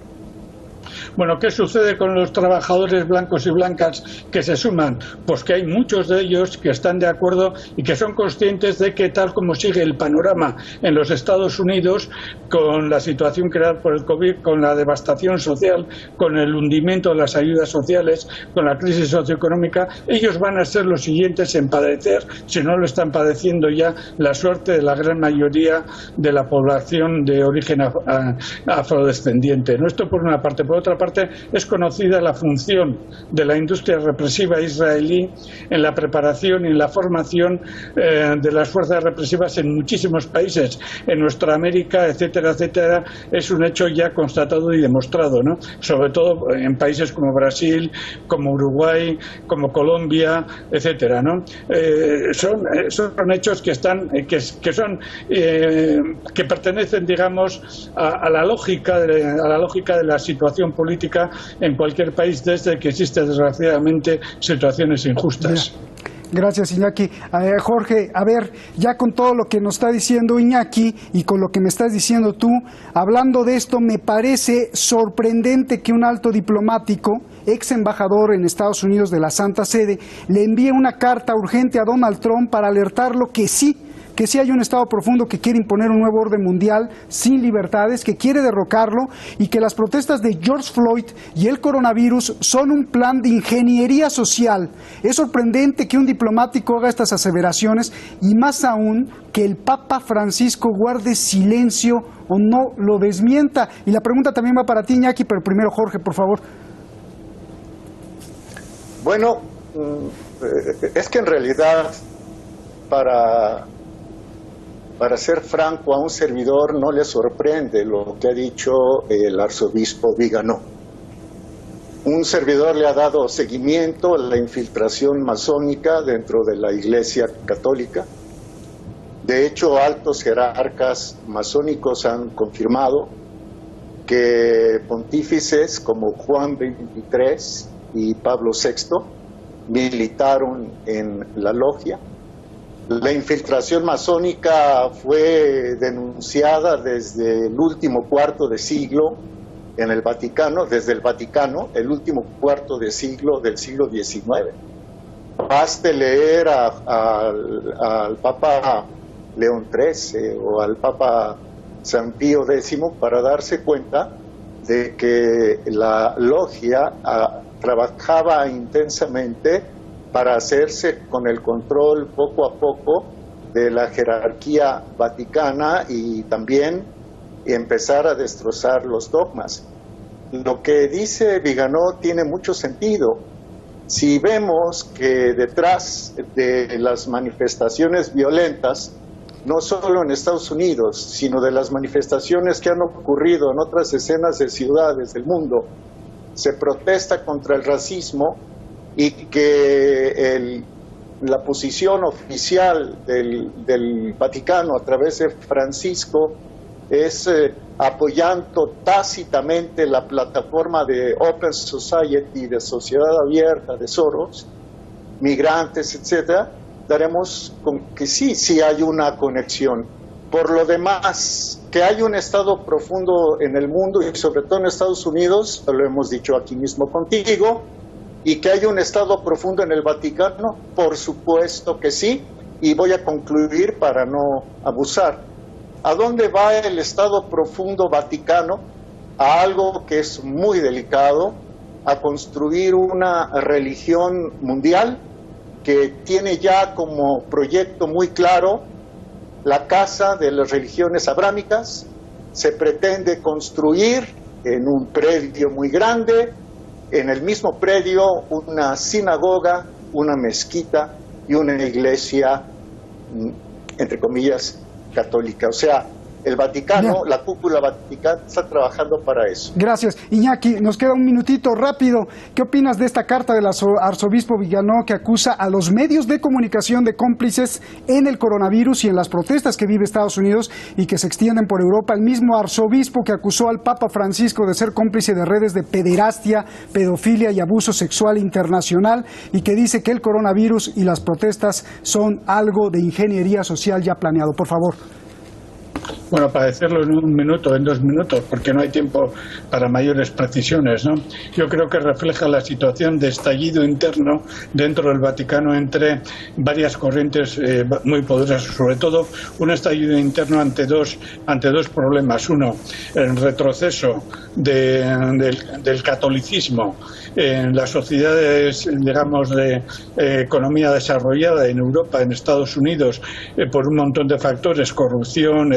Bueno, ¿qué sucede con los trabajadores blancos y blancas que se suman? Pues que hay muchos de ellos que están de acuerdo y que son conscientes de que tal como sigue el panorama en los Estados Unidos, con la situación creada por el COVID, con la devastación social, con el hundimiento de las ayudas sociales, con la crisis socioeconómica, ellos van a ser los siguientes en padecer, si no lo están padeciendo ya, la suerte de la gran mayoría de la población de origen af afrodescendiente, ¿no? Esto por una parte. Por otra parte, parte, es conocida la función de la industria represiva israelí en la preparación y en la formación eh, de las fuerzas represivas en muchísimos países, en nuestra América, etcétera, etcétera. Es un hecho ya constatado y demostrado, ¿no? Sobre todo en países como Brasil, como Uruguay, como Colombia, etcétera, ¿no? Eh, son, son hechos que están, que, que son, eh, que pertenecen, digamos, a, a la lógica, de, a la lógica de la situación política en cualquier país desde que existen desgraciadamente situaciones injustas. Yeah. Gracias, Iñaki. A ver, Jorge, a ver, ya con todo lo que nos está diciendo Iñaki y con lo que me estás diciendo tú, hablando de esto, me parece sorprendente que un alto diplomático, ex embajador en Estados Unidos de la Santa Sede, le envíe una carta urgente a Donald Trump para alertarlo que sí, que sí hay un Estado profundo que quiere imponer un nuevo orden mundial sin libertades, que quiere derrocarlo y que las protestas de George Floyd y el coronavirus son un plan de ingeniería social. Es sorprendente que un diplomático haga estas aseveraciones y más aún que el Papa Francisco guarde silencio o no lo desmienta. Y la pregunta también va para ti, Iñaki, pero primero Jorge, por favor. Bueno, es que en realidad para... Para ser franco, a un servidor no le sorprende lo que ha dicho el arzobispo Viganò. Un servidor le ha dado seguimiento a la infiltración masónica dentro de la Iglesia Católica. De hecho, altos jerarcas masónicos han confirmado que pontífices como Juan veintitrés y Pablo sexto militaron en la logia. La infiltración masónica fue denunciada desde el último cuarto de siglo en el Vaticano, desde el Vaticano, el último cuarto de siglo del siglo diecinueve. Baste leer a, a, al Papa León trece o al Papa San Pío décimo para darse cuenta de que la logia a, trabajaba intensamente para hacerse con el control poco a poco de la jerarquía vaticana y también empezar a destrozar los dogmas. Lo que dice Viganò tiene mucho sentido. Si vemos que detrás de las manifestaciones violentas, no solo en Estados Unidos, sino de las manifestaciones que han ocurrido en otras escenas de ciudades del mundo, se protesta contra el racismo, y que el, la posición oficial del, del Vaticano a través de Francisco es eh, apoyando tácitamente la plataforma de Open Society, de sociedad abierta, de Soros, migrantes, etcétera, daremos con que sí, sí hay una conexión. Por lo demás, que hay un Estado profundo en el mundo y sobre todo en Estados Unidos, lo hemos dicho aquí mismo contigo, y que hay un Estado profundo en el Vaticano, por supuesto que sí, y voy a concluir para no abusar. ¿A dónde va el Estado profundo vaticano? A algo que es muy delicado, a construir una religión mundial que tiene ya como proyecto muy claro la casa de las religiones abrámicas. Se pretende construir en un predio muy grande, en el mismo predio, una sinagoga, una mezquita y una iglesia, entre comillas, católica. O sea, el Vaticano, bien, la cúpula vaticana está trabajando para eso. Gracias. Iñaki, nos queda un minutito rápido. ¿Qué opinas de esta carta del arzobispo Viganò que acusa a los medios de comunicación de cómplices en el coronavirus y en las protestas que vive Estados Unidos y que se extienden por Europa? El mismo arzobispo que acusó al Papa Francisco de ser cómplice de redes de pederastia, pedofilia y abuso sexual internacional y que dice que el coronavirus y las protestas son algo de ingeniería social ya planeado. Por favor. Bueno, para decirlo en un minuto, en dos minutos, porque no hay tiempo para mayores precisiones, ¿no? Yo creo que refleja la situación de estallido interno dentro del Vaticano entre varias corrientes eh, muy poderosas, sobre todo un estallido interno ante dos, ante dos problemas. Uno, el retroceso de, del, del catolicismo en las sociedades, digamos, de eh, economía desarrollada en Europa, en Estados Unidos, eh, por un montón de factores, corrupción, etcétera, etcétera,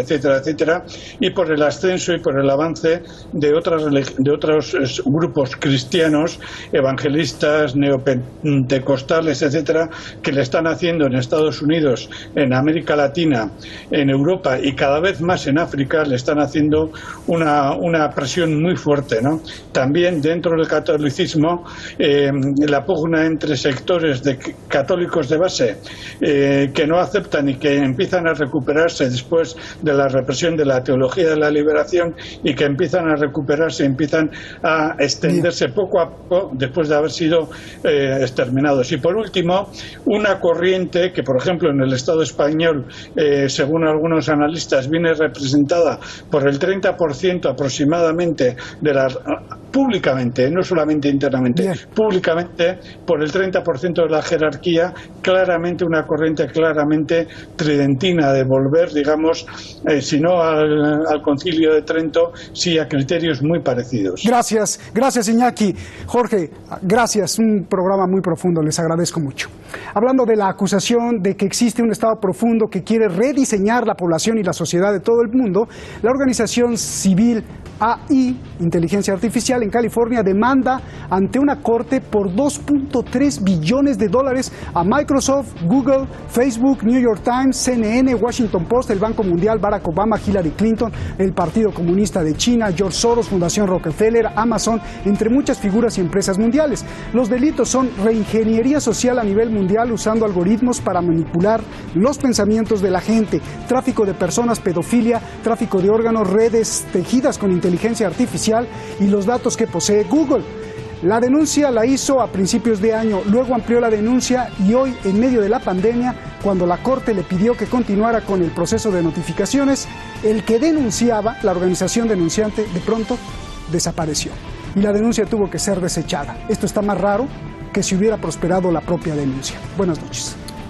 etcétera, y por el ascenso y por el avance de otras de otros grupos cristianos, evangelistas, neopentecostales, etcétera, que le están haciendo en Estados Unidos, en América Latina, en Europa y cada vez más en África, le están haciendo una, una presión muy fuerte, ¿no? También dentro del catolicismo, eh, la pugna entre sectores de católicos de base eh, que no aceptan y que empiezan a recuperarse después de la represión de la teología de la liberación y que empiezan a recuperarse, empiezan a extenderse poco a poco después de haber sido eh, exterminados. Y por último, una corriente que, por ejemplo, en el Estado español, eh, según algunos analistas, viene representada por el treinta por ciento aproximadamente de las, públicamente, no solamente internamente, Bien. públicamente, por el treinta por ciento de la jerarquía, claramente una corriente claramente tridentina de volver, digamos, eh, si no al, al Concilio de Trento, sí a criterios muy parecidos. Gracias, gracias Iñaki. Jorge, gracias, un programa muy profundo, les agradezco mucho. Hablando de la acusación de que existe un Estado profundo que quiere rediseñar la población y la sociedad de todo el mundo, la organización civil A I, Inteligencia Artificial, en California, demanda ante una corte por dos punto tres billones de dólares a Microsoft, Google, Facebook, New York Times, C N N, Washington Post, el Banco Mundial, Barack Obama, Hillary Clinton, el Partido Comunista de China, George Soros, Fundación Rockefeller, Amazon, entre muchas figuras y empresas mundiales. Los delitos son reingeniería social a nivel mundial usando algoritmos para manipular los pensamientos de la gente, tráfico de personas, pedofilia, tráfico de órganos, redes tejidas con inteligencia artificial y los datos que posee Google. La denuncia la hizo a principios de año, luego amplió la denuncia y hoy, en medio de la pandemia, cuando la Corte le pidió que continuara con el proceso de notificaciones, el que denunciaba, la organización denunciante, de pronto desapareció y la denuncia tuvo que ser desechada. Esto está más raro que si hubiera prosperado la propia denuncia. Buenas noches.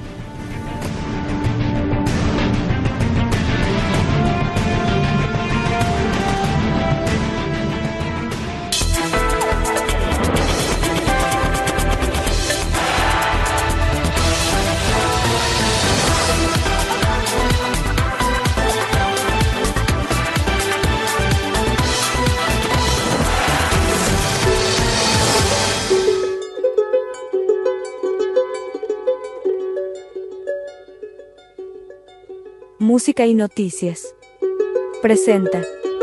Música y Noticias presenta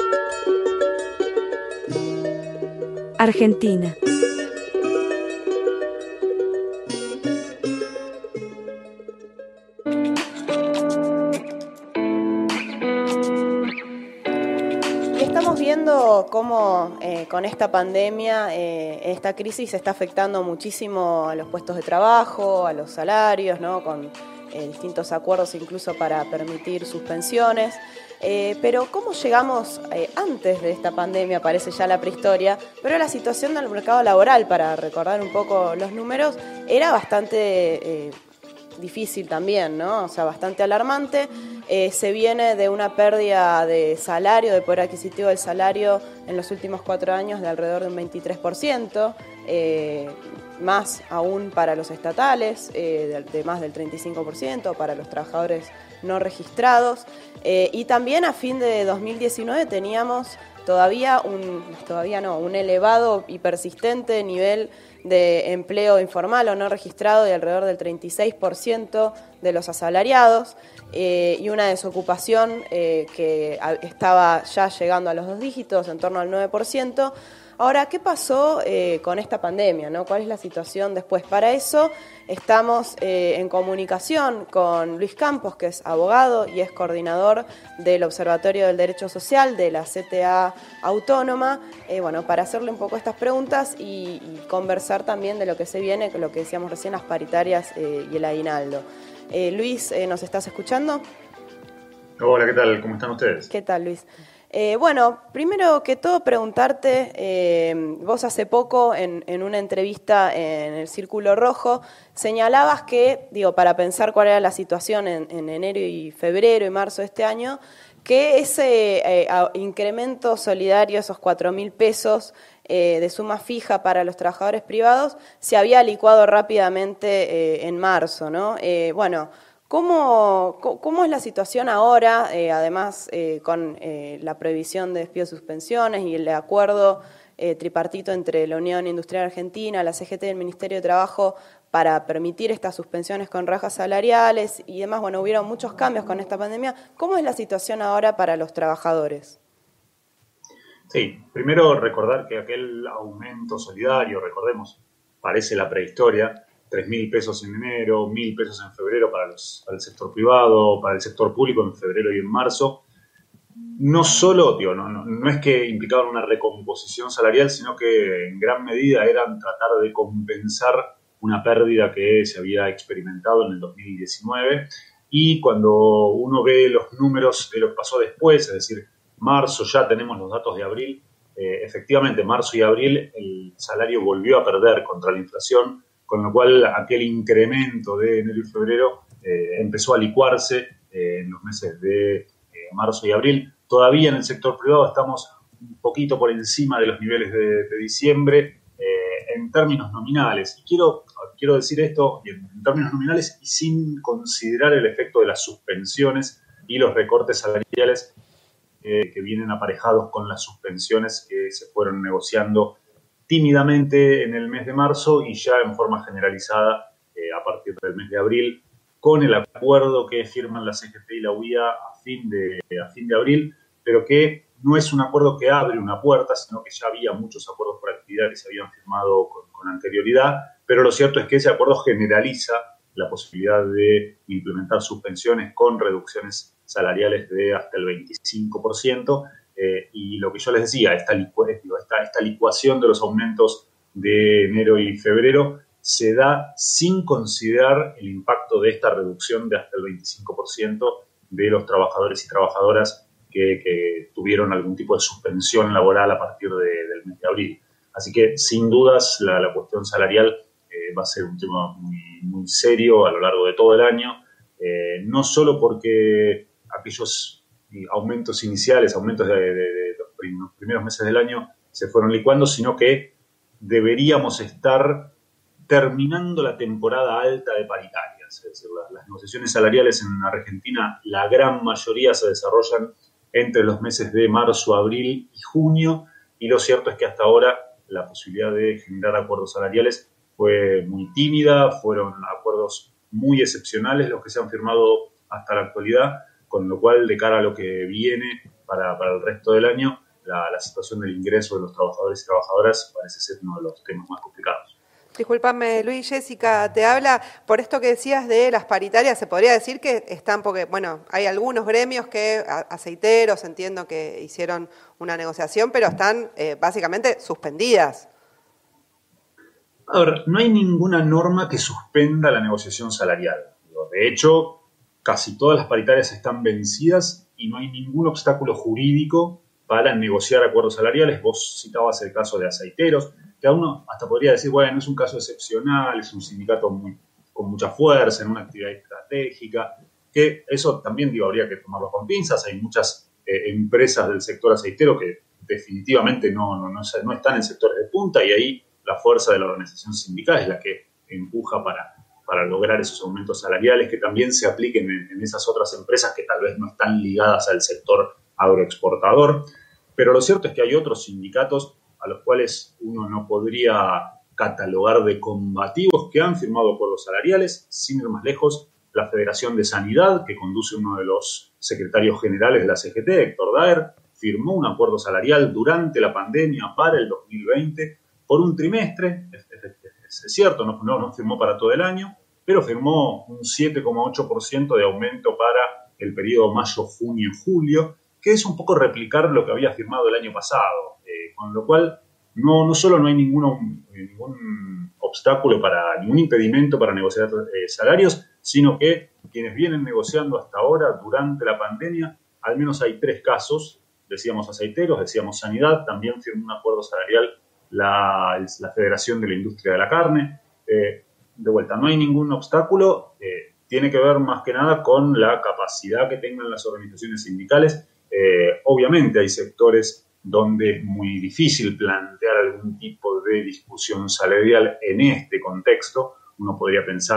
Argentina. Estamos viendo cómo eh, con esta pandemia, eh, esta crisis está afectando muchísimo a los puestos de trabajo, a los salarios, ¿no? Con eh, distintos acuerdos incluso para permitir suspensiones. Eh, pero ¿cómo llegamos eh, antes de esta pandemia? Parece ya la prehistoria, pero la situación del mercado laboral, para recordar un poco los números, era bastante eh, difícil también, ¿no? O sea, bastante alarmante. Eh, se viene de una pérdida de salario, de poder adquisitivo del salario en los últimos cuatro años de alrededor de un veintitrés por ciento, eh, más aún para los estatales, eh, de, de más del treinta y cinco por ciento, para los trabajadores no registrados, eh, y también a fin de dos mil diecinueve teníamos todavía un, todavía no, un elevado y persistente nivel de empleo informal o no registrado de alrededor del treinta y seis por ciento de los asalariados, eh, y una desocupación eh, que estaba ya llegando a los dos dígitos, en torno al nueve por ciento. Ahora, ¿qué pasó eh, con esta pandemia, ¿no? ¿Cuál es la situación después? Para eso estamos eh, en comunicación con Luis Campos, que es abogado y es coordinador del Observatorio del Derecho Social de la C T A Autónoma, eh, bueno, para hacerle un poco estas preguntas y, y conversar también de lo que se viene, lo que decíamos recién, las paritarias eh, y el aguinaldo. Eh, Luis, eh, ¿nos estás escuchando? Hola, ¿qué tal? ¿Cómo están ustedes? ¿Qué tal, Luis? Eh, bueno, primero que todo preguntarte, eh, vos hace poco en, en una entrevista en el Círculo Rojo señalabas que, digo, para pensar cuál era la situación en, en enero y febrero y marzo de este año, que ese eh, incremento solidario, esos cuatro mil pesos eh, de suma fija para los trabajadores privados, se había licuado rápidamente eh, en marzo, ¿no? Eh, bueno, ¿Cómo, cómo es la situación ahora, eh, además eh, con eh, la prohibición de despidos y suspensiones y el acuerdo eh, tripartito entre la Unión Industrial Argentina, la C G T y el Ministerio de Trabajo para permitir estas suspensiones con rebajas salariales y demás? Bueno, hubieron muchos cambios con esta pandemia. ¿Cómo es la situación ahora para los trabajadores? Sí, primero recordar que aquel aumento solidario, recordemos, parece la prehistoria, tres mil pesos en enero, mil pesos en febrero para, los, para el sector privado, para el sector público en febrero y en marzo. No solo, digo, no, no, no es que implicaban una recomposición salarial, sino que en gran medida eran tratar de compensar una pérdida que se había experimentado en el dos mil diecinueve. Y cuando uno ve los números de lo que pasó después, es decir, marzo, ya tenemos los datos de abril, eh, efectivamente, marzo y abril el salario volvió a perder contra la inflación, con lo cual aquel incremento de enero y febrero eh, empezó a licuarse eh, en los meses de eh, marzo y abril. Todavía en el sector privado estamos un poquito por encima de los niveles de, de diciembre eh, en términos nominales. Y quiero, quiero decir esto en, en términos nominales y sin considerar el efecto de las suspensiones y los recortes salariales eh, que vienen aparejados con las suspensiones que se fueron negociando tímidamente en el mes de marzo y ya en forma generalizada eh, a partir del mes de abril, con el acuerdo que firman la C G T y la U I A a fin de, a fin de abril, pero que no es un acuerdo que abre una puerta, sino que ya había muchos acuerdos por actividad que se habían firmado con, con anterioridad, pero lo cierto es que ese acuerdo generaliza la posibilidad de implementar suspensiones con reducciones salariales de hasta el veinticinco por ciento. Eh, y lo que yo les decía, esta, licu esta, esta licuación de los aumentos de enero y febrero se da sin considerar el impacto de esta reducción de hasta el veinticinco por ciento de los trabajadores y trabajadoras que, que tuvieron algún tipo de suspensión laboral a partir de, del mes de abril. Así que, sin dudas, la, la cuestión salarial eh, va a ser un tema muy, muy serio a lo largo de todo el año, eh, no solo porque aquellos aumentos iniciales, aumentos de, de, de los primeros meses del año se fueron licuando, sino que deberíamos estar terminando la temporada alta de paritarias. Es decir, las, las negociaciones salariales en Argentina, la gran mayoría se desarrollan entre los meses de marzo, abril y junio, y lo cierto es que hasta ahora la posibilidad de generar acuerdos salariales fue muy tímida, fueron acuerdos muy excepcionales los que se han firmado hasta la actualidad, con lo cual, de cara a lo que viene para, para el resto del año, la, la situación del ingreso de los trabajadores y trabajadoras parece ser uno de los temas más complicados. Disculpame, Luis, Jessica te habla. Por esto que decías de las paritarias, se podría decir que están, porque, bueno, hay algunos gremios que, aceiteros, entiendo que hicieron una negociación, pero están eh, básicamente suspendidas. A ver, no hay ninguna norma que suspenda la negociación salarial. De hecho, casi todas las paritarias están vencidas y no hay ningún obstáculo jurídico para negociar acuerdos salariales. Vos citabas el caso de aceiteros, que a uno hasta podría decir, bueno, es un caso excepcional, es un sindicato muy, con mucha fuerza, en una actividad estratégica, que eso también, digo, habría que tomarlo con pinzas. Hay muchas eh, empresas del sector aceitero que definitivamente no, no, no, no están en sectores de punta y ahí la fuerza de la organización sindical es la que empuja para... para lograr esos aumentos salariales que también se apliquen en, en esas otras empresas que tal vez no están ligadas al sector agroexportador. Pero lo cierto es que hay otros sindicatos a los cuales uno no podría catalogar de combativos que han firmado acuerdos salariales. Sin ir más lejos, la Federación de Sanidad, que conduce uno de los secretarios generales de la C G T, Héctor Daer, firmó un acuerdo salarial durante la pandemia para el dos mil veinte por un trimestre. Es cierto, no, no, no firmó para todo el año, pero firmó un siete coma ocho por ciento de aumento para el periodo mayo, junio y julio, que es un poco replicar lo que había firmado el año pasado, eh, con lo cual no, no solo no hay ninguno, ningún obstáculo, para ningún impedimento para negociar eh, salarios, sino que quienes vienen negociando hasta ahora durante la pandemia, al menos hay tres casos, decíamos aceiteros, decíamos sanidad, también firmó un acuerdo salarial La, la Federación de la Industria de la Carne. Eh, de vuelta, no hay ningún obstáculo, eh, tiene que ver más que nada con la capacidad que tengan las organizaciones sindicales. Eh, obviamente hay sectores donde es muy difícil plantear algún tipo de discusión salarial en este contexto. Uno podría pensar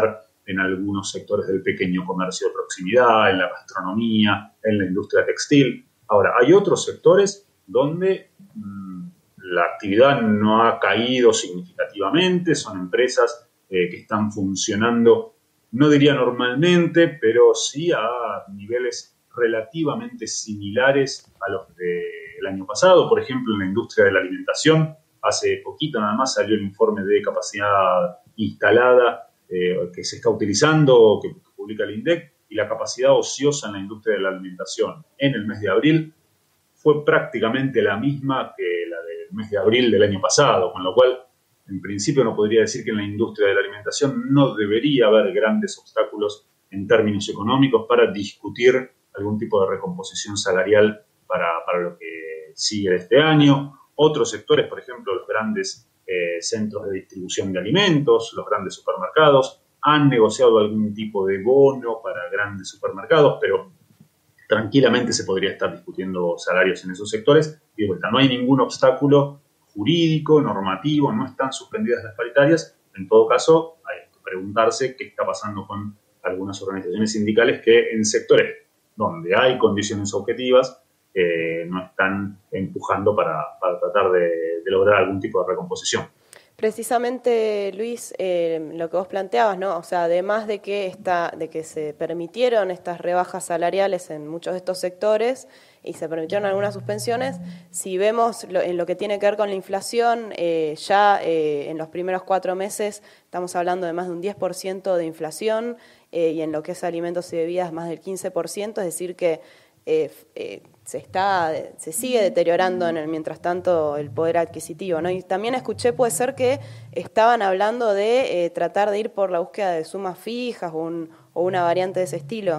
en algunos sectores del pequeño comercio de proximidad, en la gastronomía, en la industria textil. Ahora, hay otros sectores donde mmm, la actividad no ha caído significativamente, son empresas eh, que están funcionando, no diría normalmente, pero sí a niveles relativamente similares a los del año pasado. Por ejemplo, en la industria de la alimentación, hace poquito nada más salió el informe de capacidad instalada eh, que se está utilizando, que publica el INDEC, y la capacidad ociosa en la industria de la alimentación en el mes de abril fue prácticamente la misma que la del mes de abril del año pasado, con lo cual, en principio, no podría decir que en la industria de la alimentación no debería haber grandes obstáculos en términos económicos para discutir algún tipo de recomposición salarial para, para lo que sigue de este año. Otros sectores, por ejemplo, los grandes eh, centros de distribución de alimentos, los grandes supermercados, han negociado algún tipo de bono para grandes supermercados, pero tranquilamente se podría estar discutiendo salarios en esos sectores. Y de vuelta, no hay ningún obstáculo jurídico, normativo, no están suspendidas las paritarias. En todo caso, hay que preguntarse qué está pasando con algunas organizaciones sindicales que en sectores donde hay condiciones objetivas eh, no están empujando para, para tratar de, de lograr algún tipo de recomposición. Precisamente, Luis, eh, lo que vos planteabas, ¿no? O sea, además de que esta, de que se permitieron estas rebajas salariales en muchos de estos sectores y se permitieron algunas suspensiones, si vemos lo, en lo que tiene que ver con la inflación, eh, ya eh, en los primeros cuatro meses estamos hablando de más de un diez por ciento de inflación eh, y en lo que es alimentos y bebidas más del quince por ciento, es decir que eh, eh, se está se sigue deteriorando en el mientras tanto el poder adquisitivo, ¿no? Y también escuché, puede ser que estaban hablando de eh, tratar de ir por la búsqueda de sumas fijas o, un, o una variante de ese estilo.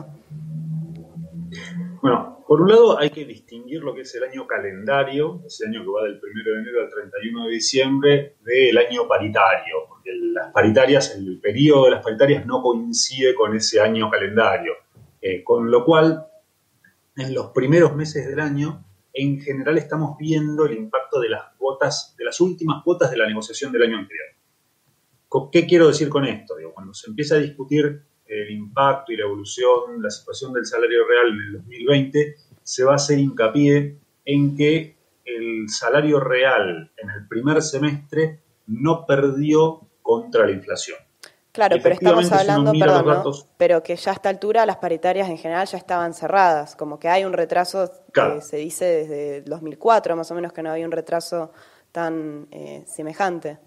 Bueno, por un lado hay que distinguir lo que es el año calendario, ese año que va del primero de enero al treinta y uno de diciembre, del año paritario, porque las paritarias, el periodo de las paritarias no coincide con ese año calendario, eh, con lo cual en los primeros meses del año, en general estamos viendo el impacto de las cuotas, de las últimas cuotas de la negociación del año anterior. ¿Qué quiero decir con esto? Digo, cuando se empieza a discutir el impacto y la evolución, la situación del salario real en el dos mil veinte, se va a hacer hincapié en que el salario real en el primer semestre no perdió contra la inflación. Claro, pero estamos hablando, si perdón, datos, ¿no? Pero que ya a esta altura las paritarias en general ya estaban cerradas, como que hay un retraso, claro. Que se dice desde dos mil cuatro más o menos que no había un retraso tan eh, semejante.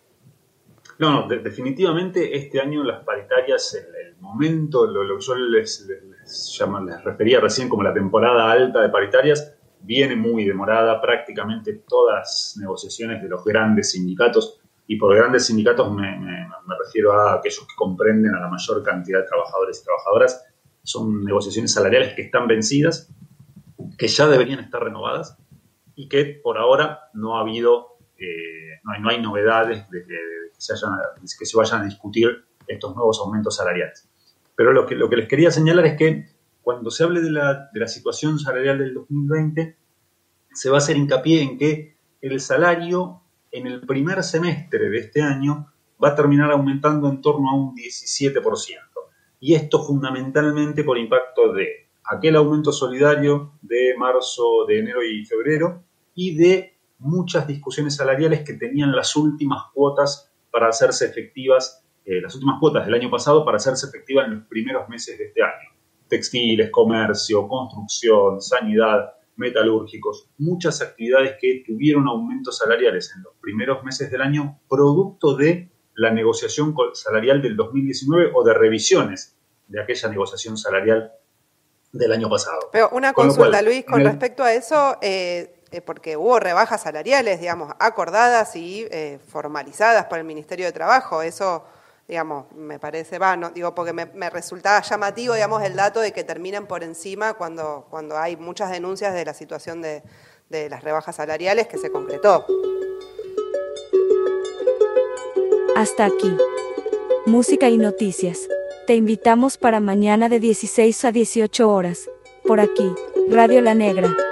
No, no, de, definitivamente este año las paritarias, el, el momento, lo, lo que yo les, les, les, llama, les refería recién como la temporada alta de paritarias, viene muy demorada. Prácticamente todas las negociaciones de los grandes sindicatos, y por grandes sindicatos me, me, me refiero a aquellos que comprenden a la mayor cantidad de trabajadores y trabajadoras, son negociaciones salariales que están vencidas, que ya deberían estar renovadas y que por ahora no ha habido, eh, no, hay, no hay novedades de que, de que, se hayan, que se vayan a discutir estos nuevos aumentos salariales. Pero lo que, lo que les quería señalar es que cuando se hable de la, de la situación salarial del dos mil veinte, se va a hacer hincapié en que el salario en el primer semestre de este año va a terminar aumentando en torno a un diecisiete por ciento. Y esto fundamentalmente por impacto de aquel aumento solidario de marzo, de enero y febrero, y de muchas discusiones salariales que tenían las últimas cuotas para hacerse efectivas, eh, las últimas cuotas del año pasado para hacerse efectivas en los primeros meses de este año. Textiles, comercio, construcción, sanidad, metalúrgicos, muchas actividades que tuvieron aumentos salariales en los primeros meses del año producto de la negociación salarial del dos mil diecinueve o de revisiones de aquella negociación salarial del año pasado. Pero una con consulta, cual, Luis, con el... respecto a eso, eh, eh, porque hubo rebajas salariales, digamos, acordadas y eh, formalizadas por el Ministerio de Trabajo, eso... digamos, me parece, va, no, digo, porque me, me resultaba llamativo, digamos, el dato de que terminan por encima cuando, cuando hay muchas denuncias de la situación de, de las rebajas salariales que se concretó. Hasta aquí. Música y noticias. Te invitamos para mañana de dieciséis a dieciocho horas. Por aquí, Radio La Negra.